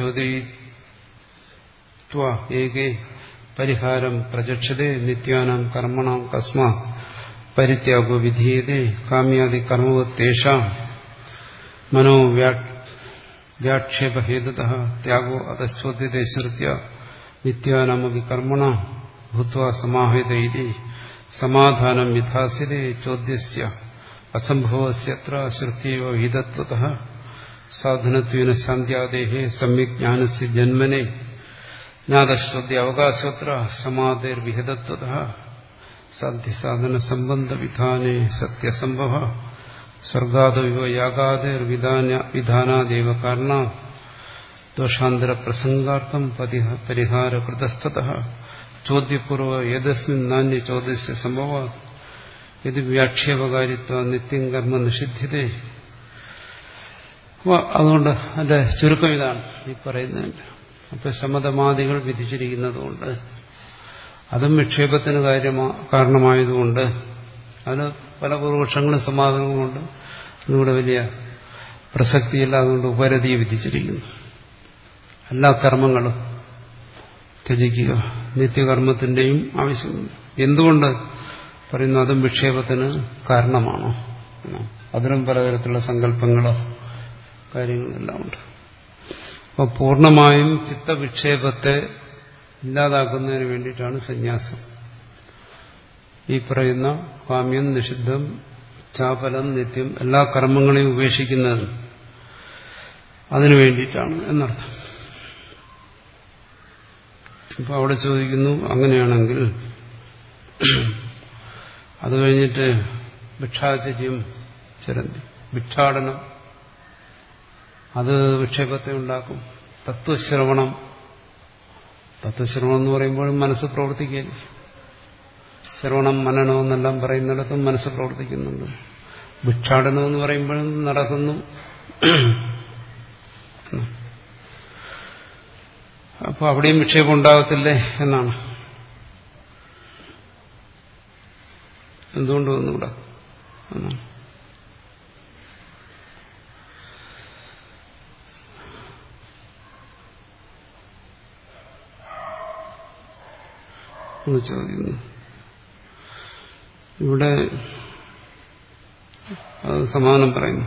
ചോദയിത്വ ഏകേ പരിഹാരം പ്രചക്ഷതേ നിത്യാനാം കർമ്മണാം കസ്മാ പരിത്യാഗോ വിധീയതേ കാമ്യാദി കർമ്മവത് തേഷാം മനോ വ്യാക്ഷേപഹേതുതഃ ത്യാഗോ അതശ്ചോദ്യതേ ശ്രുത്യ നിത്യാനാമപി കർമ്മണാം ഭൂത്വാ സമാഹയതേ ഇതി സമാധാനം വിധാസ്യതേ ചോദ്യസ്യ അസംഭവസ്യത്ര ശ്രുത്യൈവ വിഹിതത്വതഃ സാധനത്വേന ശാന്ത്യാദേഹേ സമ്യക് ജ്ഞാനസ്യ ജന്മനെ ജ്ഞാതശ്ചോദ്യ അവകാശോത്ര സമാധേർവിഹിതത്വതഃ സാധ്യസാധന സംബന്ധ വിധാനേ സത്യസംഭവ സ്വർഗാദവിവ യാഗാദേർവിധാനാദേവ കാരണാ ദോഷാന്തര പ്രസംഗാർത്ഥം പരിഹാരകൃതസ്ഥതഃ ചോദ്യപൂർവ ഏതസ്മിൻ നാന്യ ചോദ്യസ്യ സംഭവ ഇത് വ്യാക്ഷേപകാരിത്വ നിത്യം കർമ്മ നിഷിദ്ധ്യതേ. അതുകൊണ്ട് അതിന്റെ ചുരുക്കം ഇതാണ് ഈ പറയുന്നതിന്റെ. അപ്പൊ ശമതമാദികൾ വിധിച്ചിരിക്കുന്നതുകൊണ്ട്, അതും വിക്ഷേപത്തിന് കാര്യമാ കാരണമായതുകൊണ്ട്, അതിന് പല പൂർവപക്ഷങ്ങളും സമാധാനങ്ങളുണ്ട്. അതിലൂടെ വലിയ പ്രസക്തിയില്ല. അതുകൊണ്ട് ഉപരതിയെ വിധിച്ചിരിക്കുന്നു. എല്ലാ കർമ്മങ്ങളും ത്യജിക്കുക, നിത്യകർമ്മത്തിന്റെയും ആവശ്യമില്ല. എന്തുകൊണ്ട് പറയുന്നു? അതും വിക്ഷേപത്തിന് കാരണമാണോ? അതിനും പലതരത്തിലുള്ള സങ്കല്പങ്ങളോ കാര്യങ്ങളെല്ലാം ഉണ്ട്. അപ്പോൾ പൂർണ്ണമായും ചിത്തവിക്ഷേപത്തെ ഇല്ലാതാക്കുന്നതിന് വേണ്ടിയിട്ടാണ് സന്യാസം. ഈ പറയുന്ന കാമ്യം, നിഷിദ്ധം, ചാപലം, നിത്യം എല്ലാ കർമ്മങ്ങളെയും ഉപേക്ഷിക്കുന്നത് അതിനു വേണ്ടിയിട്ടാണ് എന്നർത്ഥം. അപ്പോൾ അവിടെ ചോദിക്കുന്നു, അങ്ങനെയാണെങ്കിൽ അത് കഴിഞ്ഞിട്ട് ഭിക്ഷാചര്യം ചരന്തി, ഭിക്ഷാടനം, അത് വിക്ഷേപത്തെ ഉണ്ടാക്കും. തത്വശ്രവണം, തത്വശ്രവണം എന്ന് പറയുമ്പോഴും മനസ്സ് പ്രവർത്തിക്കുകയില്ല. ശ്രവണം, മനനം എന്നെല്ലാം പറയുന്നിടത്തും മനസ്സ് പ്രവർത്തിക്കുന്നുണ്ട്. ഭിക്ഷാടനം എന്ന് പറയുമ്പോഴും നടക്കുന്നു. അപ്പോൾ അവിടെയും വിക്ഷേപം ഉണ്ടാകത്തില്ലേ എന്നാണ്. എന്തുകൊണ്ട് വന്നുകൂടാ എന്നാണ്. ചോദിക്കുന്നു ഇവിടെ. അത് സമാനം പറയുന്നു.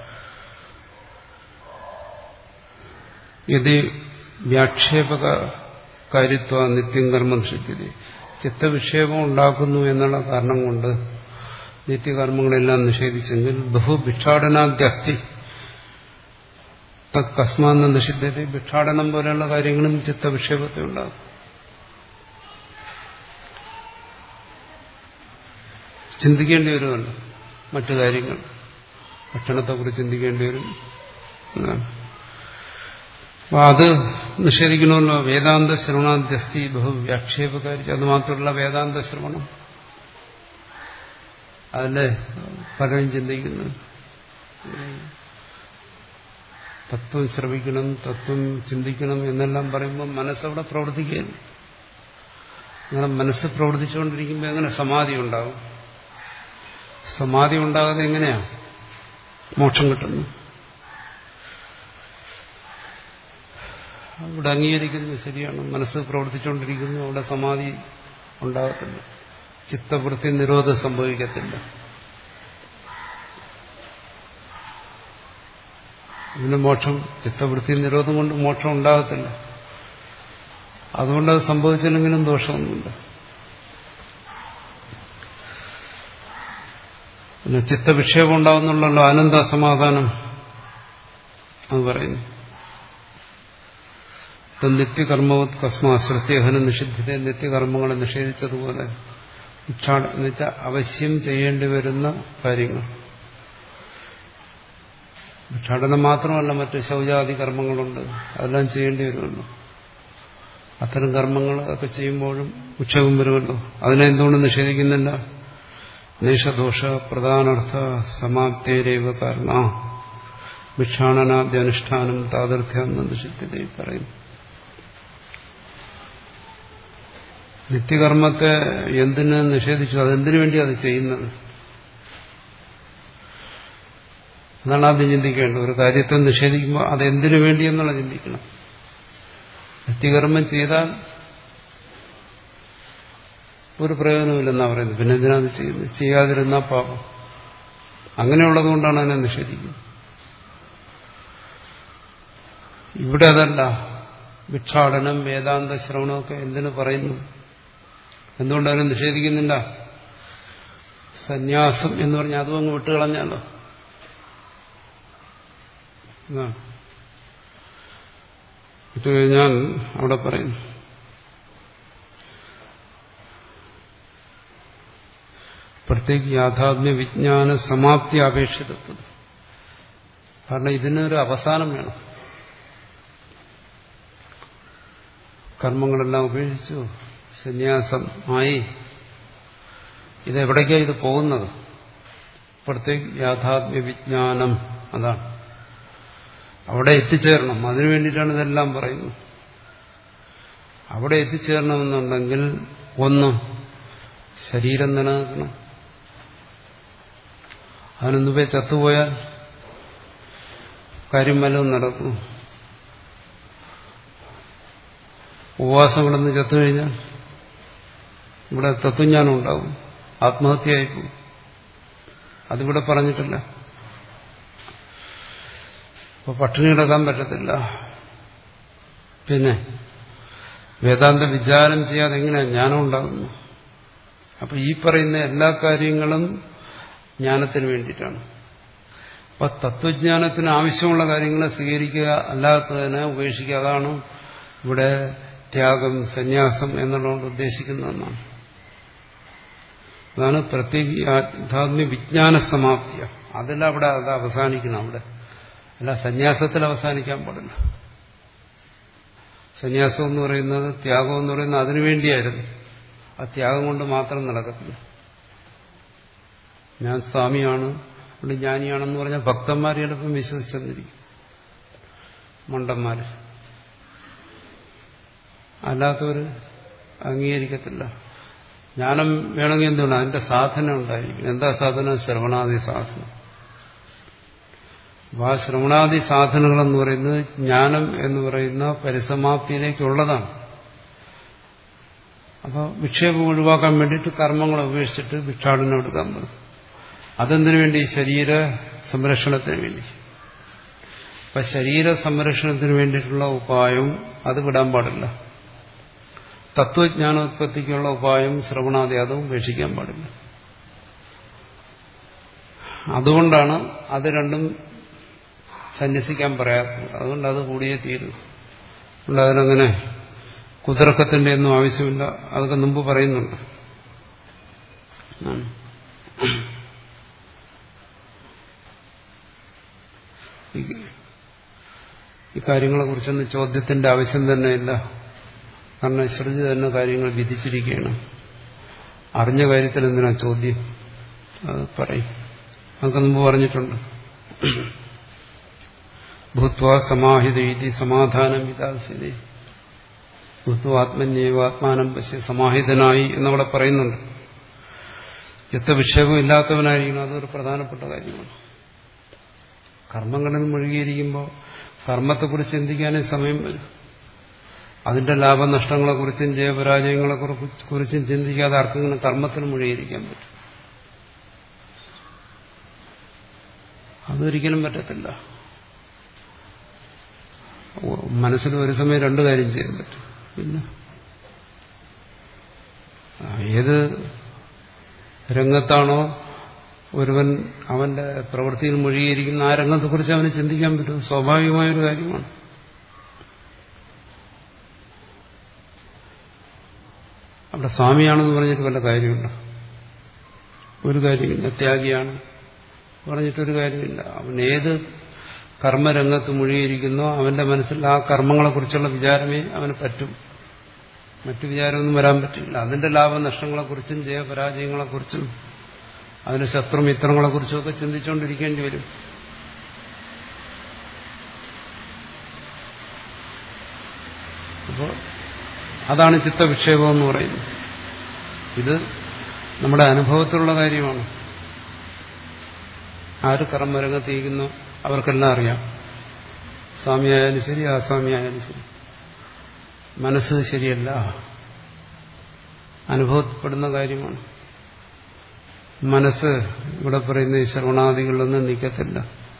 യദി വ്യാക്ഷേപക കാര്യത്വ നിത്യം കർമ്മം നിഷിദ്ധ്യതേ, ചിത്തവിക്ഷേപം ഉണ്ടാക്കുന്നു എന്നുള്ള കാരണം കൊണ്ട് നിത്യകർമ്മങ്ങളെല്ലാം നിഷേധിച്ചെങ്കിൽ ബഹു ഭിക്ഷാടനാദ്യസ്തി തത് കസ്മാന്ന് നിഷിദ്ധ്യതേ, ഭിക്ഷാടനം പോലെയുള്ള കാര്യങ്ങളും ചിത്തവിക്ഷേപത്തെ ഉണ്ടാകും. ചിന്തിക്കേണ്ടി വരുമല്ലോ മറ്റു കാര്യങ്ങൾ, ഭക്ഷണത്തെക്കുറിച്ച് ചിന്തിക്കേണ്ടി വരും. അപ്പൊ അത് നിഷേധിക്കണമല്ലോ. വേദാന്ത ശ്രവണാദ്യസ്തി ബഹു വ്യാക്ഷേപകാരി, അത് മാത്രമല്ല വേദാന്ത ശ്രവണം, അതിലെ പലരും ചിന്തിക്കുന്നു. തത്വം ശ്രവിക്കണം, തത്വം ചിന്തിക്കണം എന്നെല്ലാം പറയുമ്പോൾ മനസ്സവിടെ പ്രവർത്തിക്കുകയില്ല. അങ്ങനെ മനസ്സ് പ്രവർത്തിച്ചുകൊണ്ടിരിക്കുമ്പോൾ എങ്ങനെ സമാധി ഉണ്ടാകും? സമാധി ഉണ്ടാകാതെ എങ്ങനെയാ മോക്ഷം കിട്ടുന്നു? അവിടെ അംഗീകരിക്കുന്നത് ശരിയാണ്, മനസ്സ് പ്രവർത്തിച്ചുകൊണ്ടിരിക്കുന്നു, അവിടെ സമാധി ഉണ്ടാകത്തില്ല. ചിത്തവൃത്തി നിരോധം സംഭവിക്കത്തില്ല. ഇതിന് മോക്ഷം, ചിത്തവൃത്തി നിരോധം കൊണ്ട് മോക്ഷം ഉണ്ടാകത്തില്ല. അതുകൊണ്ട് അത് സംഭവിച്ചില്ലെങ്കിലും ദോഷമൊന്നുമില്ല. പിന്നെ ചിത്തവിക്ഷേപം ഉണ്ടാകുന്നുള്ളല്ലോ ആനന്ദ സമാധാനം അത് പറയുന്നു. നിത്യകർമ്മവത് കസ്മാശ്രത്യഹന നിഷിദ്ധത്തെ നിത്യകർമ്മങ്ങളെ നിഷേധിച്ചതുപോലെ എന്ന് വെച്ചാൽ അവശ്യം ചെയ്യേണ്ടി വരുന്ന കാര്യങ്ങൾ. ഭിക്ഷാടനം മാത്രമല്ല, മറ്റ് ശൗചാദി കർമ്മങ്ങളുണ്ട്, അതെല്ലാം ചെയ്യേണ്ടി വരുമല്ലോ. അത്തരം കർമ്മങ്ങൾ ഒക്കെ ചെയ്യുമ്പോഴും ഉക്ഷേപം വരുമല്ലോ. അതിനെ എന്തുകൊണ്ട് നിഷേധിക്കുന്നില്ല? നേഷദോഷ പ്രധാനാർത്ഥ സമാപ്തിരേവ കാരണ ഭിക്ഷാടനാദ്യനുഷ്ഠാനം താതർത്ഥ്യാന്ന് നിഷിദ്ധതയിൽ പറയുന്നു. നിത്യകർമ്മത്തെ എന്തിന് നിഷേധിച്ചു? അതെന്തിനു വേണ്ടി അത് ചെയ്യുന്നത്? അതാണ് ആദ്യം ചിന്തിക്കേണ്ടത്. ഒരു കാര്യത്തെ നിഷേധിക്കുമ്പോൾ അതെന്തിനു വേണ്ടി എന്നുള്ള ചിന്തിക്കണം. നിത്യകർമ്മം ചെയ്താൽ ഒരു പ്രയോജനമില്ലെന്നാ പറയുന്നത്. പിന്നെ എന്തിനാ അത് ചെയ്യുന്നത്? ചെയ്യാതിരുന്നാ പാപം. അങ്ങനെയുള്ളത് കൊണ്ടാണ് അതിനെ നിഷേധിക്കുന്നത്. ഇവിടെ അതല്ല. ഭിക്ഷാടനം, വേദാന്ത ശ്രവണമൊക്കെ എന്തിനു പറയുന്നു? എന്തുകൊണ്ട് അതിനെ നിഷേധിക്കുന്നില്ല? സന്യാസം എന്ന് പറഞ്ഞാൽ അതും അങ്ങ് വിട്ടുകളഞ്ഞാലോ. വിട്ടുകഴിഞ്ഞാൽ അവിടെ പറയുന്നു പ്രത്യേക യാഥാത്മ്യ വിജ്ഞാന സമാപ്തി അപേക്ഷിതത്വം. കാരണം ഇതിനൊരു അവസാനം വേണം. കർമ്മങ്ങളെല്ലാം ഉപേക്ഷിച്ചു, സന്യാസം ആയി, ഇതെവിടേക്കാണ് ഇത് പോകുന്നത്? പ്രത്യേക യാഥാത്മ്യ വിജ്ഞാനം, അതാണ് അവിടെ എത്തിച്ചേരണം. അതിനു വേണ്ടിയിട്ടാണ് ഇതെല്ലാം പറയുന്നത്. അവിടെ എത്തിച്ചേരണമെന്നുണ്ടെങ്കിൽ ഒന്ന്, ശരീരം നിലനിൽക്കണം. അതിനൊന്നുപേ ചത്തുപോയാൽ കാര്യം വല്ലതും നടക്കും. ഉപവാസം കിടന്ന് ചത്തുകഴിഞ്ഞാൽ ഇവിടെ തത്വജ്ഞാനം ഉണ്ടാവും, ആത്മഹത്യയായിപ്പോവും. അതിവിടെ പറഞ്ഞിട്ടില്ല. അപ്പോൾ പട്ടിണി കിടക്കാൻ പറ്റത്തില്ല. പിന്നെ വേദാന്ത വിചാരം ചെയ്യാതെ എങ്ങനെയാണ് ജ്ഞാനം ഉണ്ടാകുന്നു? അപ്പൊ ഈ പറയുന്ന എല്ലാ കാര്യങ്ങളും ജ്ഞാനത്തിന് വേണ്ടിയിട്ടാണ്. അപ്പൊ തത്വജ്ഞാനത്തിന് ആവശ്യമുള്ള കാര്യങ്ങളെ സ്വീകരിക്കുക, അല്ലാത്തതിനെ ഉപേക്ഷിക്കുക. അതാണ് ഇവിടെ ത്യാഗം, സന്യാസം എന്നുള്ളതുകൊണ്ട് ഉദ്ദേശിക്കുന്നതെന്നാണ്. അതാണ് പ്രത്യേകാത്മ്യ വിജ്ഞാന സമാപ്തിയ. അതിലവിടെ അത് അവസാനിക്കണം. അവിടെ അല്ല സന്യാസത്തിൽ അവസാനിക്കാൻ പാടില്ല. സന്യാസം എന്ന് പറയുന്നത്, ത്യാഗം എന്ന് പറയുന്നത് അതിനുവേണ്ടിയായിരുന്നു. ആ ത്യാഗം കൊണ്ട് മാത്രം നടക്കത്തില്ല. ഞാൻ സ്വാമിയാണ്, അതുകൊണ്ട് ജ്ഞാനിയാണെന്ന് പറഞ്ഞാൽ ഭക്തന്മാർ ചിലപ്പം വിശ്വസിച്ചെന്നിരിക്കും, മണ്ടന്മാര്. അല്ലാത്തവർ അംഗീകരിക്കത്തില്ല. ജ്ഞാനം വേണമെങ്കിൽ എന്താണ്? അതിന്റെ സാധന ഉണ്ടായിരിക്കും. എന്താ സാധന? ശ്രവണാദി സാധന. അപ്പൊ ആ ശ്രവണാദി സാധനങ്ങളെന്ന് പറയുന്നത് ജ്ഞാനം എന്ന് പറയുന്ന പരിസമാപ്തിയിലേക്കുള്ളതാണ്. അപ്പോൾ വിക്ഷേപം ഒഴിവാക്കാൻ വേണ്ടിയിട്ട് കർമ്മങ്ങളെ ഉപേക്ഷിച്ചിട്ട് ഭിക്ഷാടനം എടുക്കാൻ പറ്റും. അതെന്തിനു വേണ്ടി? ശരീര സംരക്ഷണത്തിന് വേണ്ടി. അപ്പൊ ശരീര സംരക്ഷണത്തിന് വേണ്ടിയിട്ടുള്ള ഉപായം അത് വിടാൻ പാടില്ല. തത്വജ്ഞാനോത്പത്തിക്കുള്ള ഉപായം ശ്രവണാദി അതും ഉപേക്ഷിക്കാൻ പാടില്ല. അതുകൊണ്ടാണ് അത് രണ്ടും സന്യസിക്കാൻ പറയാത്തത്. അതുകൊണ്ട് അത് കൂടിയേ തീരും. അതുകൊണ്ട് അതിനങ്ങനെ കുതിർക്കത്തിന്റെ ഒന്നും ആവശ്യമില്ല. അതൊക്കെ മുമ്പ് പറയുന്നുണ്ട്. ഈ കാര്യങ്ങളെ കുറിച്ചൊന്നും ചോദ്യത്തിന്റെ ആവശ്യം തന്നെയില്ല. കാരണം ശ്രുതി തന്നെ കാര്യങ്ങൾ വിധിച്ചിരിക്കുകയാണ്. അറിഞ്ഞ കാര്യത്തിൽ എന്തിനാ ചോദ്യം? അത് പറയും. അതൊക്കെ മുമ്പ് പറഞ്ഞിട്ടുണ്ട്. ഭൂത്വാ സമാഹിത ഇതി സമാധാനം വിതാസിതേ ഭൂത്വ ആത്മന്യേവാത്മാനം പശ്യ സമാഹിതനായി എന്നവിടെ പറയുന്നുണ്ട്. ചിത്തവിക്ഷേപം ഇല്ലാത്തവനായിരിക്കണം. അതൊരു പ്രധാനപ്പെട്ട കാര്യമാണ്. കർമ്മങ്ങളിൽ മുഴുകിയിരിക്കുമ്പോൾ കർമ്മത്തെക്കുറിച്ച് ചിന്തിക്കാനേ സമയം വരും. അതിന്റെ ലാഭനഷ്ടങ്ങളെക്കുറിച്ചും ജയപരാജയങ്ങളെക്കുറിച്ചും ചിന്തിക്കാതെ ആർക്കെങ്കിലും കർമ്മത്തിന് മുഴുകിയിരിക്കാൻ പറ്റും? അതൊരിക്കലും പറ്റത്തില്ല. മനസ്സിൽ ഒരു സമയം രണ്ടു കാര്യം ചെയ്യാൻ പറ്റും. പിന്നെ ഏത് രംഗത്താണോ ഒരുവൻ അവന്റെ പ്രവൃത്തിയിൽ മുഴുകിയിരിക്കുന്ന ആ രംഗത്തെക്കുറിച്ച് അവന് ചിന്തിക്കാൻ പറ്റും. സ്വാഭാവികമായൊരു കാര്യമാണ്. അവിടെ സ്വാമിയാണെന്ന് പറഞ്ഞിട്ട് വല്ല കാര്യമുണ്ടോ? ഒരു കാര്യമില്ല. ത്യാഗിയാണ് പറഞ്ഞിട്ടൊരു കാര്യമില്ല. അവൻ ഏത് കർമ്മരംഗത്ത് മുഴുകിയിരിക്കുന്നോ അവന്റെ മനസ്സിൽ ആ കർമ്മങ്ങളെക്കുറിച്ചുള്ള വിചാരമേ അവന് പറ്റും. മറ്റു വിചാരമൊന്നും വരാൻ പറ്റില്ല. അതിന്റെ ലാഭനഷ്ടങ്ങളെക്കുറിച്ചും ജയപരാജയങ്ങളെക്കുറിച്ചും അതിന്റെ ശത്രുമിത്രങ്ങളെക്കുറിച്ചും ഒക്കെ ചിന്തിച്ചുകൊണ്ടിരിക്കേണ്ടി വരും. അപ്പോൾ അതാണ് ചിത്തവിക്ഷേപം എന്ന് പറയുന്നത്. ഇത് നമ്മുടെ അനുഭവത്തിലുള്ള കാര്യമാണ്. ആര് കർമ്മരംഗത്തിരിക്കുന്നു അവർക്കെല്ലാം അറിയാം. സ്വാമിയായാലും ശരി, ആസ്വാമിയായാലും ശരി. മനസ്സ് ശരിയല്ല, അനുഭവപ്പെടുന്ന കാര്യമാണ്. മനസ്സ് ഇവിടെ പറയുന്ന ഈ ശ്രവണാദികളിലൊന്നും നിൽക്കത്തില്ല.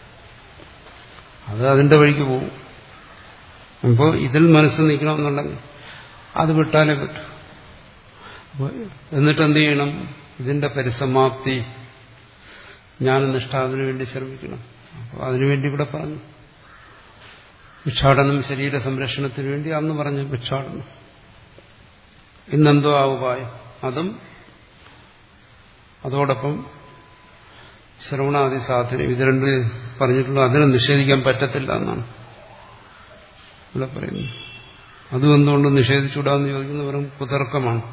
അത് അതിന്റെ വഴിക്ക് പോകും. അപ്പോൾ ഇതിൽ മനസ്സ് നിൽക്കണമെന്നുണ്ടെങ്കിൽ അത് വിട്ടാലേ പറ്റൂ. എന്നിട്ട് എന്ത് ചെയ്യണം? ഇതിന്റെ പരിസമാപ്തി ജ്ഞാനനിഷ്ഠ അതിനു വേണ്ടി ശ്രമിക്കണം. അപ്പോൾ അതിനുവേണ്ടി ഇവിടെ പറഞ്ഞു ഭിക്ഷാടനം, ശരീര സംരക്ഷണത്തിന് വേണ്ടി അന്ന് പറഞ്ഞു ഭിക്ഷാടനം. ഇന്നെന്തോ ആ ഉപായം, അതും അതോടൊപ്പം ശ്രവണാദി സാധനം, ഇത് രണ്ട് പറഞ്ഞിട്ടുള്ള അതിനെ നിഷേധിക്കാൻ പറ്റത്തില്ല എന്നാണ് ഇവിടെ പറയുന്നത്. അതും എന്തുകൊണ്ട് നിഷേധിച്ചുകൂടാന്ന് ചോദിക്കുന്ന വെറും കുതർക്കമാണ്.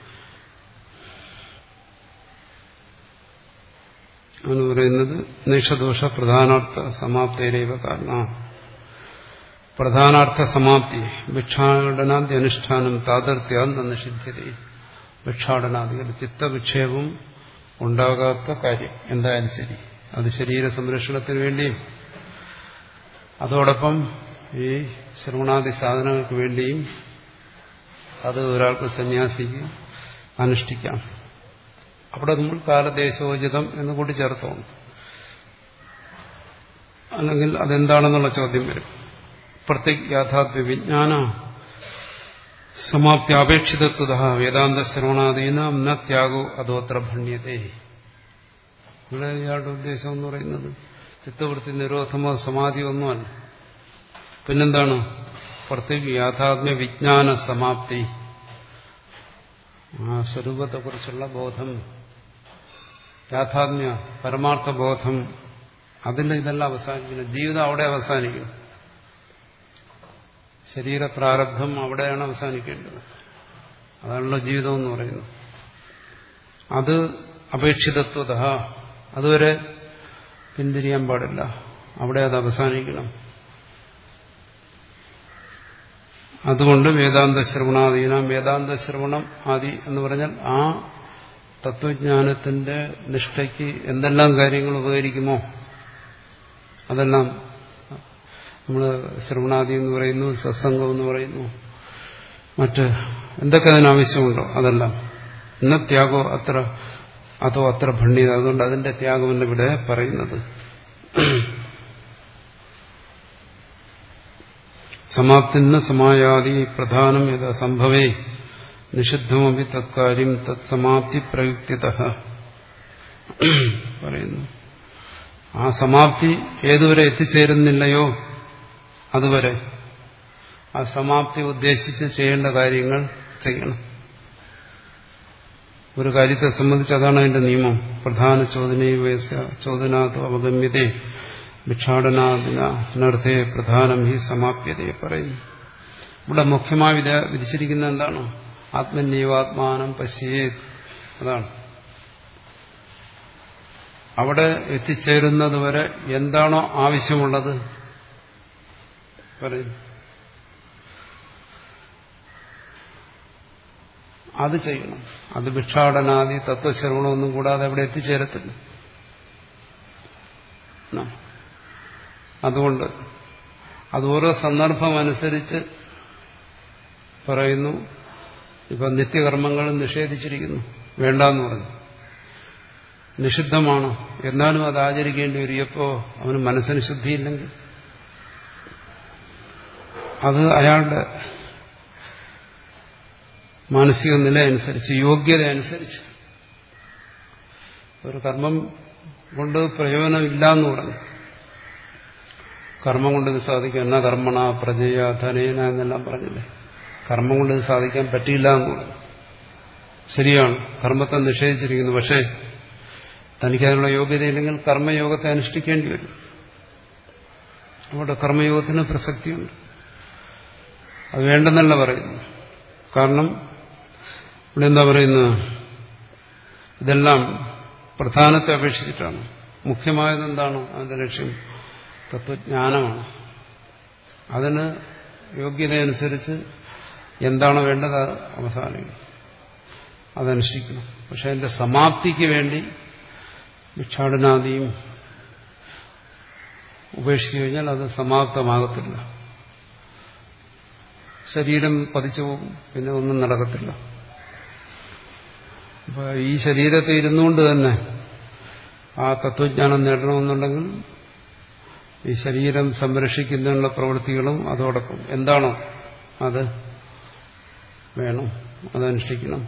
എന്ന് പറയുന്നത് നിഷദോഷ പ്രധാനാർത്ഥ സമാപ്തിരേവ കാരണം. പ്രധാനാർത്ഥ സമാപ്തി ഭിക്ഷാടനാദി അനുഷ്ഠാനം താതർത്യാന്ന നിഷിധ്യത. ഭിക്ഷാടനാദികൾ ചിത്തവിക്ഷേപം ഉണ്ടാകാത്ത കാര്യം എന്തായാലും ശരി, അത് ശരീര സംരക്ഷണത്തിന് വേണ്ടിയും അതോടൊപ്പം ഈ ശ്രവണാദി സാധനങ്ങൾക്ക് വേണ്ടിയും അത് ഒരാൾക്ക് സന്യാസിക്ക് അനുഷ്ഠിക്കാം. അവിടെ നമ്മൾ കാലദേശോചിതം എന്ന് കൂടി ചേർത്തോണം. അല്ലെങ്കിൽ അതെന്താണെന്നുള്ള ചോദ്യം വരും. പ്രത്യേക യാഥാർത്ഥ്യ വിജ്ഞാന സമാപ്തി അപേക്ഷിതത്വത വേദാന്ത ശ്രവണാദീനാം ന ത്യാഗോ അതോത്ര ഭണ്യതേ. ഇവിടെ ഇയാളുടെ ഉദ്ദേശം എന്ന് പറയുന്നത് ചിത്തവൃത്തി നിരോധമോ സമാധിയോ ഒന്നുമല്ല. പിന്നെന്താണ്? പ്രത്യേക യാഥാത്മ്യ വിജ്ഞാന സമാപ്തി, ആ സ്വരൂപത്തെക്കുറിച്ചുള്ള ബോധം, യാഥാത്മ്യ പരമാർത്ഥ ബോധം, അതിൽ ഇതെല്ലാം അവസാനിക്കുന്നു. ജീവിതം അവിടെ അവസാനിക്കുന്നു. ശരീര പ്രാരബ്ധം അവിടെയാണ് അവസാനിക്കേണ്ടത്. അതാണല്ലോ ജീവിതം എന്ന് പറയുന്നത്. അത് അപേക്ഷിതത്വത, അതുവരെ പിന്തിരിയാൻ പാടില്ല. അവിടെ അത് അവസാനിക്കണം. അതുകൊണ്ട് വേദാന്ത ശ്രവണാദീനാം, വേദാന്ത ശ്രവണം ആദി എന്ന് പറഞ്ഞാൽ ആ തത്വജ്ഞാനത്തിന്റെ നിഷ്ഠയ്ക്ക് എന്തെല്ലാം കാര്യങ്ങൾ ഉപകരിക്കുമോ അതെല്ലാം. നമ്മൾ ശ്രവണാദി എന്ന് പറയുന്നു, സത്സംഗം എന്ന് പറയുന്നു, മറ്റ് എന്തൊക്കെ അതിനാവശ്യമുണ്ടോ അതെല്ലാം. ഇന്ന ത്യാഗോ അത്ര അതോ അത്ര ഭണ്യത. അതുകൊണ്ട് അതിന്റെ ത്യാഗമല്ല ഇവിടെ പറയുന്നത്. സമാപ്തിന്ന സമായാദി പ്രധാനം യഥാ സംഭവേ നിഷിദ്ധമപി തത്കാര്യം തത്സമാപ്തി പ്രയുക്തിതഃ പറയുന്നു. ആ സമാപ്തി ഏതുവരെ എത്തിച്ചേരുന്നില്ലയോ അതുവരെ ആ സമാപ്തി ഉദ്ദേശിച്ച് ചെയ്യേണ്ട കാര്യങ്ങൾ ചെയ്യണം. ഒരു കാര്യത്തെ സംബന്ധിച്ച് അതാണ് അതിന്റെ നിയമം. പ്രധാന ചോദനയെ ചോദനാത്തോ അവഗമ്യതേ ഭിക്ഷാടനാദിനർത്ഥേ പ്രധാനം ഹി സമാപ്യതയെ പറയുന്നു. ഇവിടെ മുഖ്യമായി വിധിച്ചിരിക്കുന്ന എന്താണ്? ആത്മന്യവാത്മാനം പശ്യേത്. അതാണ് അവിടെ എത്തിച്ചേരുന്നത് വരെ എന്താണോ ആവശ്യമുള്ളത് പറയുന്നു, അത് ചെയ്യണം. അത് ഭിക്ഷാടനാദി തത്വശ്രവണമൊന്നും കൂടാതെ അവിടെ എത്തിച്ചേരത്തില്ല. അതുകൊണ്ട് അത് ഓരോ സന്ദർഭം അനുസരിച്ച് പറയുന്നു ഇപ്പൊ നിത്യകർമ്മങ്ങൾ നിഷേധിച്ചിരിക്കുന്നു, വേണ്ടെന്ന് പറഞ്ഞു, നിഷിദ്ധമാണ്, എന്നാലും അത് ആചരിക്കേണ്ടി വരും. എപ്പോ അവന് മനസ്സിന് ശുദ്ധിയില്ലെങ്കിൽ അത് അയാളുടെ മാനസിക നില അനുസരിച്ച്, യോഗ്യത അനുസരിച്ച്. ഒരു കർമ്മം കൊണ്ട് പ്രയോജനമില്ല എന്ന് പറഞ്ഞു, കർമ്മം കൊണ്ട് ഇത് സാധിക്കും, എന്നാ കർമ്മണ പ്രജയ ധനേന എന്നെല്ലാം പറഞ്ഞില്ലേ, കർമ്മം കൊണ്ട് ഇത് സാധിക്കാൻ പറ്റിയില്ല എന്ന് പറഞ്ഞു. ശരിയാണ്, കർമ്മത്തെ നിഷേധിച്ചിരിക്കുന്നു, പക്ഷേ തനിക്കതിനുള്ള യോഗ്യതയില്ലെങ്കിൽ കർമ്മയോഗത്തെ അനുഷ്ഠിക്കേണ്ടി വരും. അവിടെ കർമ്മയോഗത്തിന് പ്രസക്തിയുണ്ട്, അത് വേണ്ടെന്നല്ല പറയുന്നു. കാരണം ഇവിടെ എന്താ പറയുന്നത്, ഇതെല്ലാം പ്രധാനത്തെ അപേക്ഷിച്ചിട്ടാണ്. മുഖ്യമായത് എന്താണ്? അതിന്റെ ലക്ഷ്യം തത്വജ്ഞാനമാണ്. അതിന് യോഗ്യതയനുസരിച്ച് എന്താണോ വേണ്ടത് അത് അവസാനിക്കും, അതനുഷ്ഠിക്കണം. പക്ഷെ അതിന്റെ സമാപ്തിക്ക് വേണ്ടി ഭിക്ഷാടനാദിയും ഉപേക്ഷിച്ചു കഴിഞ്ഞാൽ അത് സമാപ്തമാകത്തില്ല. ശരീരം പതിച്ചു പോകും, പിന്നെ ഒന്നും നടക്കത്തില്ല. അപ്പൊ ഈ ശരീരത്തെ ഇരുന്നുകൊണ്ട് തന്നെ ആ തത്വജ്ഞാനം നേടണമെന്നുണ്ടെങ്കിൽ ഈ ശരീരം സംരക്ഷിക്കുന്നതിനുള്ള പ്രവൃത്തികളും അതോടൊപ്പം എന്താണോ അത് വേണം, അതനുഷ്ഠിക്കണം.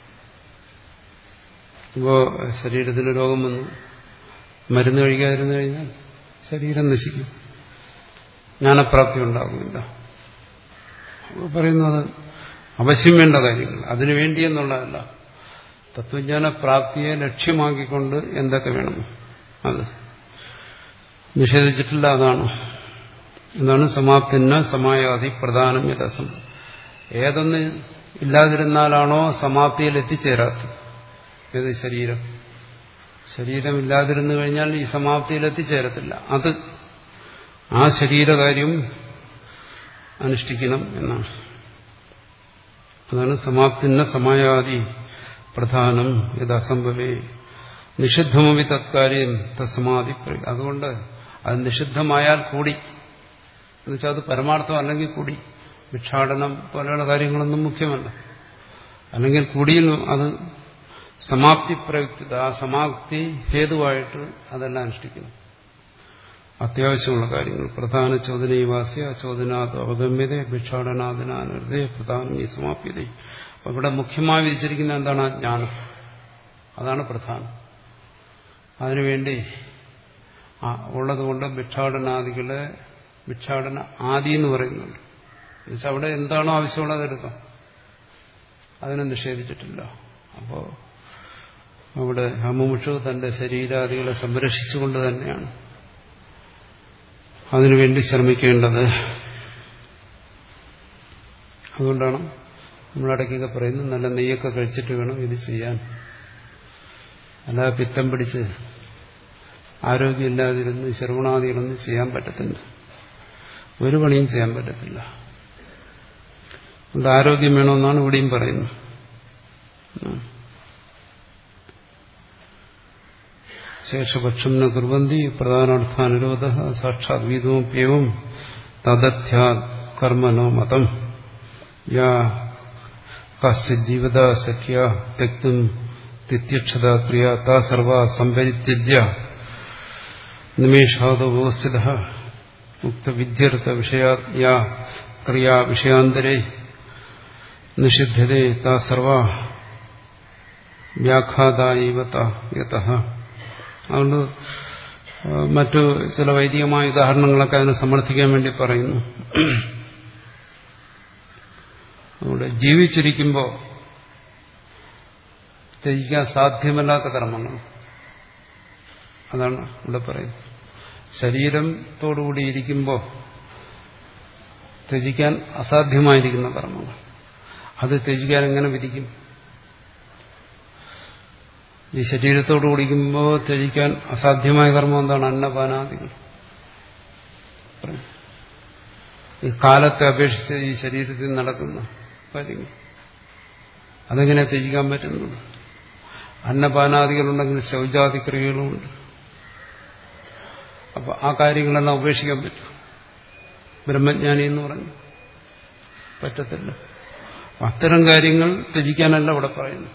ഇപ്പോ ശരീരത്തിന് രോഗം വന്നു, മരുന്ന് കഴിക്കാതിരുന്നു കഴിഞ്ഞാൽ ശരീരം നശിക്കും, ജ്ഞാനപ്രാപ്തി ഉണ്ടാകുന്നില്ല. പറയുന്നത് അവശ്യം വേണ്ട കാര്യങ്ങൾ, അതിനു വേണ്ടിയെന്നുള്ളതല്ല, തത്വജ്ഞാന പ്രാപ്തിയെ ലക്ഷ്യമാക്കിക്കൊണ്ട് എന്തൊക്കെ വേണം അത് നിഷേധിച്ചിട്ടില്ല. അതാണ് എന്താണ് സമാപ്തിന്ന സമായാതി പ്രധാനം യഥസം. ഏതൊന്ന് ഇല്ലാതിരുന്നാലാണോ സമാപ്തിയിൽ എത്തിച്ചേരാത്തത്, ഏത് ശരീരം, ശരീരം ഇല്ലാതിരുന്നു കഴിഞ്ഞാൽ ഈ സമാപ്തിയിൽ എത്തിച്ചേരത്തില്ല. അത് ആ ശരീരകാര്യം അനുഷ്ഠിക്കണം എന്നാണ്. അതാണ് സമാപ്തിന്ന സമായാതി പ്രധാനം ഇത് അസംഭവേ നിഷിദ്ധമവി തത്കാര്യം തസ്മാതി. അതുകൊണ്ട് അത് നിഷിദ്ധമായാൽ കൂടി, എന്നുവെച്ചാൽ അത് പരമാർത്ഥം അല്ലെങ്കിൽ കൂടി, ഭിക്ഷാടനം പോലെയുള്ള കാര്യങ്ങളൊന്നും മുഖ്യമല്ല, അല്ലെങ്കിൽ കൂടിയും അത് സമാപ്തി പ്രയുക്ത, ആ സമാപ്തി ഹേതുവായിട്ട് അതെല്ലാം അനുഷ്ഠിക്കണം. അത്യാവശ്യമുള്ള കാര്യങ്ങൾ പ്രധാന ചോദനീവാസ്യ ചോദനാത് അവഗമ്യത ഭിക്ഷാടനാദിനാനുദയ പ്രധാനം ഈ സമാപ്യത. അപ്പൊ ഇവിടെ മുഖ്യമായി വിധിച്ചിരിക്കുന്ന എന്താണ്? ജ്ഞാനം, അതാണ് പ്രധാനം. അതിനുവേണ്ടി ഉള്ളതുകൊണ്ട് ഭിക്ഷാടനാദികളെ ഭിക്ഷാടന ആദി എന്ന് പറയുന്നുണ്ട്. എന്നുവെച്ചാൽ അവിടെ എന്താണോ ആവശ്യമുള്ളത് എടുക്കാം, അതിനെ നിഷേധിച്ചിട്ടില്ല. അപ്പോൾ അവിടെ മുമുക്ഷു തന്റെ ശരീരാദികളെ സംരക്ഷിച്ചുകൊണ്ട് തന്നെയാണ് അതിനുവേണ്ടി ശ്രമിക്കേണ്ടത്. അതുകൊണ്ടാണ് നമ്മളിടയ്ക്കൊക്കെ പറയുന്നത് നല്ല നെയ്യൊക്കെ കഴിച്ചിട്ട് വേണം ഇത് ചെയ്യാൻ. അല്ലാതെ പിത്തം പിടിച്ച് ആരോഗ്യമില്ലാതിരുന്ന് ശ്രവണാദികളൊന്നും ചെയ്യാൻ പറ്റത്തില്ല, ഒരു പണിയും ചെയ്യാൻ പറ്റത്തില്ല. അതുകൊണ്ട് ആരോഗ്യം വേണമെന്നാണ് ഇവിടെയും പറയുന്നത്. ശേഷപക്ഷം ന കുർവന്തി പ്രധാനാർത്ഥാനുരോധ സാക്ഷാത് വീതോപ്യവും തദധ്യാ കർമ്മനോ മതം യാ കശ്ചിത് ജീവത സഖ്യ തെക്തും തിത്യക്ഷത ക്രിയ താ സർവ സംപരിത്യജ്യ നിമേഷാദോ വ്യവസ്ഥിത മുക്തവിദ്യർത്ഥ വിഷയാ ക്രിയാ വിഷയാന്തരേ നിഷിദ്ധ്യതേ താ സർവ വ്യാഘാതായവ യതഃ. അതുകൊണ്ട് മറ്റു ചില വൈദികമായ ഉദാഹരണങ്ങളൊക്കെ അതിനെ സമർത്ഥിക്കാൻ വേണ്ടി പറയുന്നു. അതുകൊണ്ട് ജീവിച്ചിരിക്കുമ്പോൾ ത്യജിക്കാൻ സാധ്യമല്ലാത്ത കർമ്മങ്ങൾ, അതാണ് ഇവിടെ പറയുന്നത്. ശരീരത്തോടുകൂടി ഇരിക്കുമ്പോൾ ത്യജിക്കാൻ അസാധ്യമായിരിക്കുന്ന കർമ്മങ്ങൾ, അത് ത്യജിക്കാൻ എങ്ങനെ വിധിക്കും? ഈ ശരീരത്തോട് കൂടിക്കുമ്പോൾ ത്യജിക്കാൻ അസാധ്യമായ കർമ്മം എന്താണ്? അന്നപാനാദികൾ. ഈ കാലത്തെ അപേക്ഷിച്ച് ഈ ശരീരത്തിൽ നടക്കുന്ന കാര്യങ്ങൾ അതെങ്ങനെ ത്യജിക്കാൻ പറ്റുന്നത്? അന്നപാനാദികളുണ്ടെങ്കിൽ ശൗചാദിക്രിയകളുമുണ്ട്. അപ്പൊ ആ കാര്യങ്ങളെല്ലാം ഉപേക്ഷിക്കാൻ പറ്റും ബ്രഹ്മജ്ഞാനി എന്ന് പറഞ്ഞു? പറ്റത്തില്ല. അത്തരം കാര്യങ്ങൾ ത്യജിക്കാനല്ല ഇവിടെ പറയുന്നു.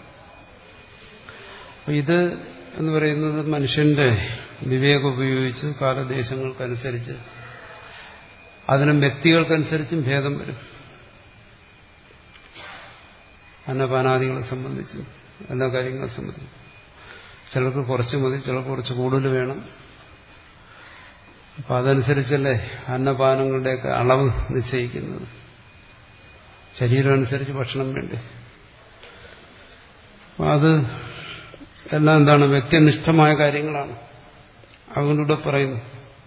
ഇത് എന്ന് പറയുന്നത് മനുഷ്യന്റെ വിവേകം ഉപയോഗിച്ച് കാലദേശങ്ങൾക്കനുസരിച്ച് അതിനും വ്യക്തികൾക്കനുസരിച്ചും ഭേദം വരും. അന്നപാനാദികളെ സംബന്ധിച്ച് എല്ലാ കാര്യങ്ങളെ സംബന്ധിച്ച് ചിലർക്ക് കുറച്ച് മതി, ചിലർക്ക് കുറച്ച് കൂടുതൽ വേണം. അപ്പം അതനുസരിച്ചല്ലേ അന്നപാനങ്ങളുടെയൊക്കെ അളവ് നിശ്ചയിക്കുന്നത്. ശരീരം അനുസരിച്ച് ഭക്ഷണം വേണ്ടേ. അപ്പം അത് എല്ലാം എന്താണ് വ്യക്തിനിഷ്ഠമായ കാര്യങ്ങളാണ്. അതുകൊണ്ടിവിടെ പറയുന്നു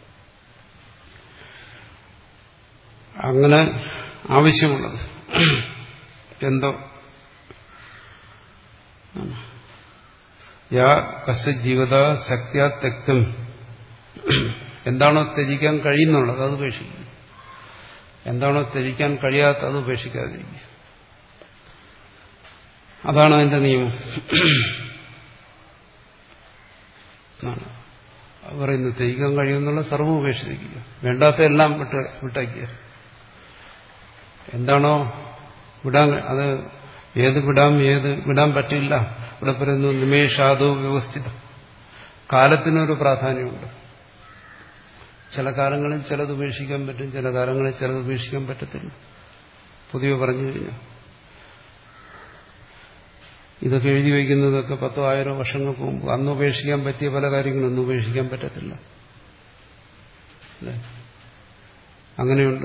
അങ്ങനെ ആവശ്യമുള്ളത് എന്തോ യാ കസ്യ ജീവത ശക്തിയാ തെക്തും എന്താണോ ത്യജിക്കാൻ കഴിയുന്നുള്ളത് അത് ഉപേക്ഷിക്കുക, എന്താണോ ത്യജിക്കാൻ കഴിയാത്ത അത് ഉപേക്ഷിക്കാതിരിക്കുക. അതാണ് അതിന്റെ നിയമം. പറയുന്നത് ത്യജിക്കാൻ കഴിയുമെന്നുള്ള സർവ്വം ഉപേക്ഷിക്കുക, വേണ്ടാത്ത എല്ലാം വിട്ട് വിട്ടയ്ക്കുക. എന്താണോ വിടാൻ അത് ഏത് വിടാം ഏത് വിടാൻ പറ്റില്ല. ഇവിടെ പറയുന്നു നിമേഷാദോ വ്യവസ്ഥിതം. കാലത്തിനൊരു പ്രാധാന്യമുണ്ട്. ചില കാലങ്ങളിൽ ചിലത് ഉപേക്ഷിക്കാൻ പറ്റും, ചില കാലങ്ങളിൽ ചിലത് ഉപേക്ഷിക്കാൻ പറ്റത്തില്ല. പൊതുവെ പറഞ്ഞു കഴിഞ്ഞാൽ ഇതൊക്കെ എഴുതി വയ്ക്കുന്നതൊക്കെ പത്തോ ആയിരോ വർഷങ്ങൾക്ക് മുമ്പ്. അന്ന് ഉപേക്ഷിക്കാൻ പറ്റിയ പല കാര്യങ്ങളും ഒന്നും ഉപേക്ഷിക്കാൻ പറ്റത്തില്ല. അങ്ങനെയുണ്ട്.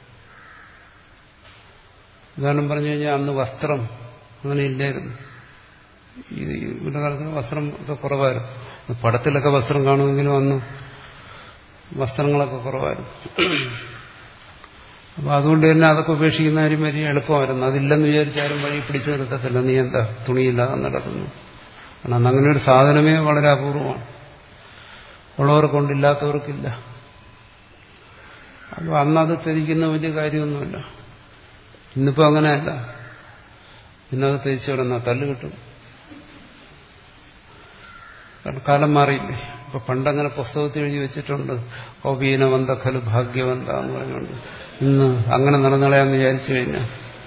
ഉദാഹരണം പറഞ്ഞു കഴിഞ്ഞാൽ അന്ന് വസ്ത്രം അങ്ങനെ ഇല്ലായിരുന്നു. ഇവിടെ കാലത്ത് വസ്ത്രം ഒക്കെ കുറവായിരുന്നു. പടത്തിലൊക്കെ വസ്ത്രം കാണുമെങ്കിലും അന്ന് വസ്ത്രങ്ങളൊക്കെ കുറവായിരുന്നു. അപ്പൊ അതുകൊണ്ട് തന്നെ അതൊക്കെ ഉപേക്ഷിക്കുന്ന കാര്യം വലിയ എളുപ്പമായിരുന്നു. അതില്ലെന്ന് വിചാരിച്ചാലും വഴി പിടിച്ചു നിർത്തത്തില്ല. നീ എന്താ തുണിയില്ലാതെ നടക്കുന്നു? കാരണം അങ്ങനെ ഒരു സാധനമേ വളരെ അപൂർവമാണ്. ഉള്ളവർക്കൊണ്ടില്ലാത്തവർക്കില്ല. അപ്പൊ അന്നത് ത്യജിക്കുന്ന വലിയ കാര്യമൊന്നുമില്ല. ഇന്നിപ്പോ അങ്ങനെയല്ല. ഇന്നത് ത്യജിച്ചു കിടന്നാ തല്ല് കിട്ടും. കാലം മാറിയില്ലേ. ഇപ്പൊ പണ്ടങ്ങനെ പുസ്തകത്തിൽ എഴുതി വെച്ചിട്ടുണ്ട് കൗപീനവന്ത ഖലു ഭാഗ്യവന്ത എന്ന് പറഞ്ഞുകൊണ്ട്. ഇന്ന് അങ്ങനെ നടന്നളയാന്ന് വിചാരിച്ചു കഴിഞ്ഞാൽ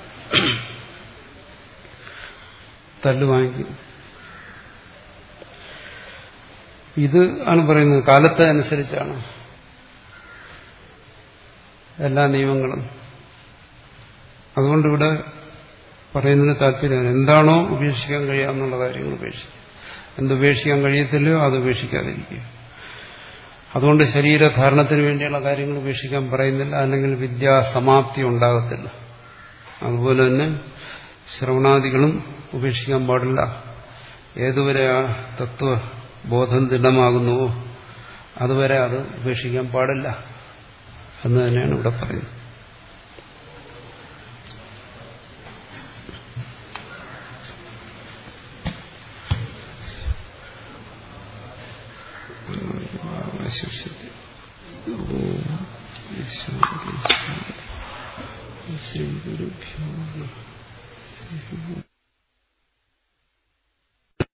തല്ലു വാങ്ങിക്കും. ഇത് ആണ് പറയുന്നത് കാലത്തെ അനുസരിച്ചാണ് എല്ലാ നിയമങ്ങളും. അതുകൊണ്ടിവിടെ പറയുന്നതിന് താല്പര്യം എന്താണോ ഉപേക്ഷിക്കാൻ കഴിയാമെന്നുള്ള കാര്യങ്ങൾ ഉപേക്ഷിക്കുക. എന്തുപേക്ഷിക്കാൻ കഴിയത്തില്ലയോ അത് ഉപേക്ഷിക്കാതിരിക്കുക. അതുകൊണ്ട് ശരീരധാരണത്തിന് വേണ്ടിയുള്ള കാര്യങ്ങൾ ഉപേക്ഷിക്കാൻ പറയുന്നില്ല. അല്ലെങ്കിൽ വിദ്യാസമാപ്തി ഉണ്ടാകത്തില്ല. അതുപോലെ തന്നെ ശ്രവണാദികളും ഉപേക്ഷിക്കാൻ പാടില്ല. ഏതുവരെ ആ തത്വബോധം ദൃഢമാകുന്നുവോ അതുവരെ അത് ഉപേക്ഷിക്കാൻ പാടില്ല എന്ന് തന്നെയാണ് ഇവിടെ പറയുന്നത്. ശ്രീ ഗുരുഭ്യോ നമഃ.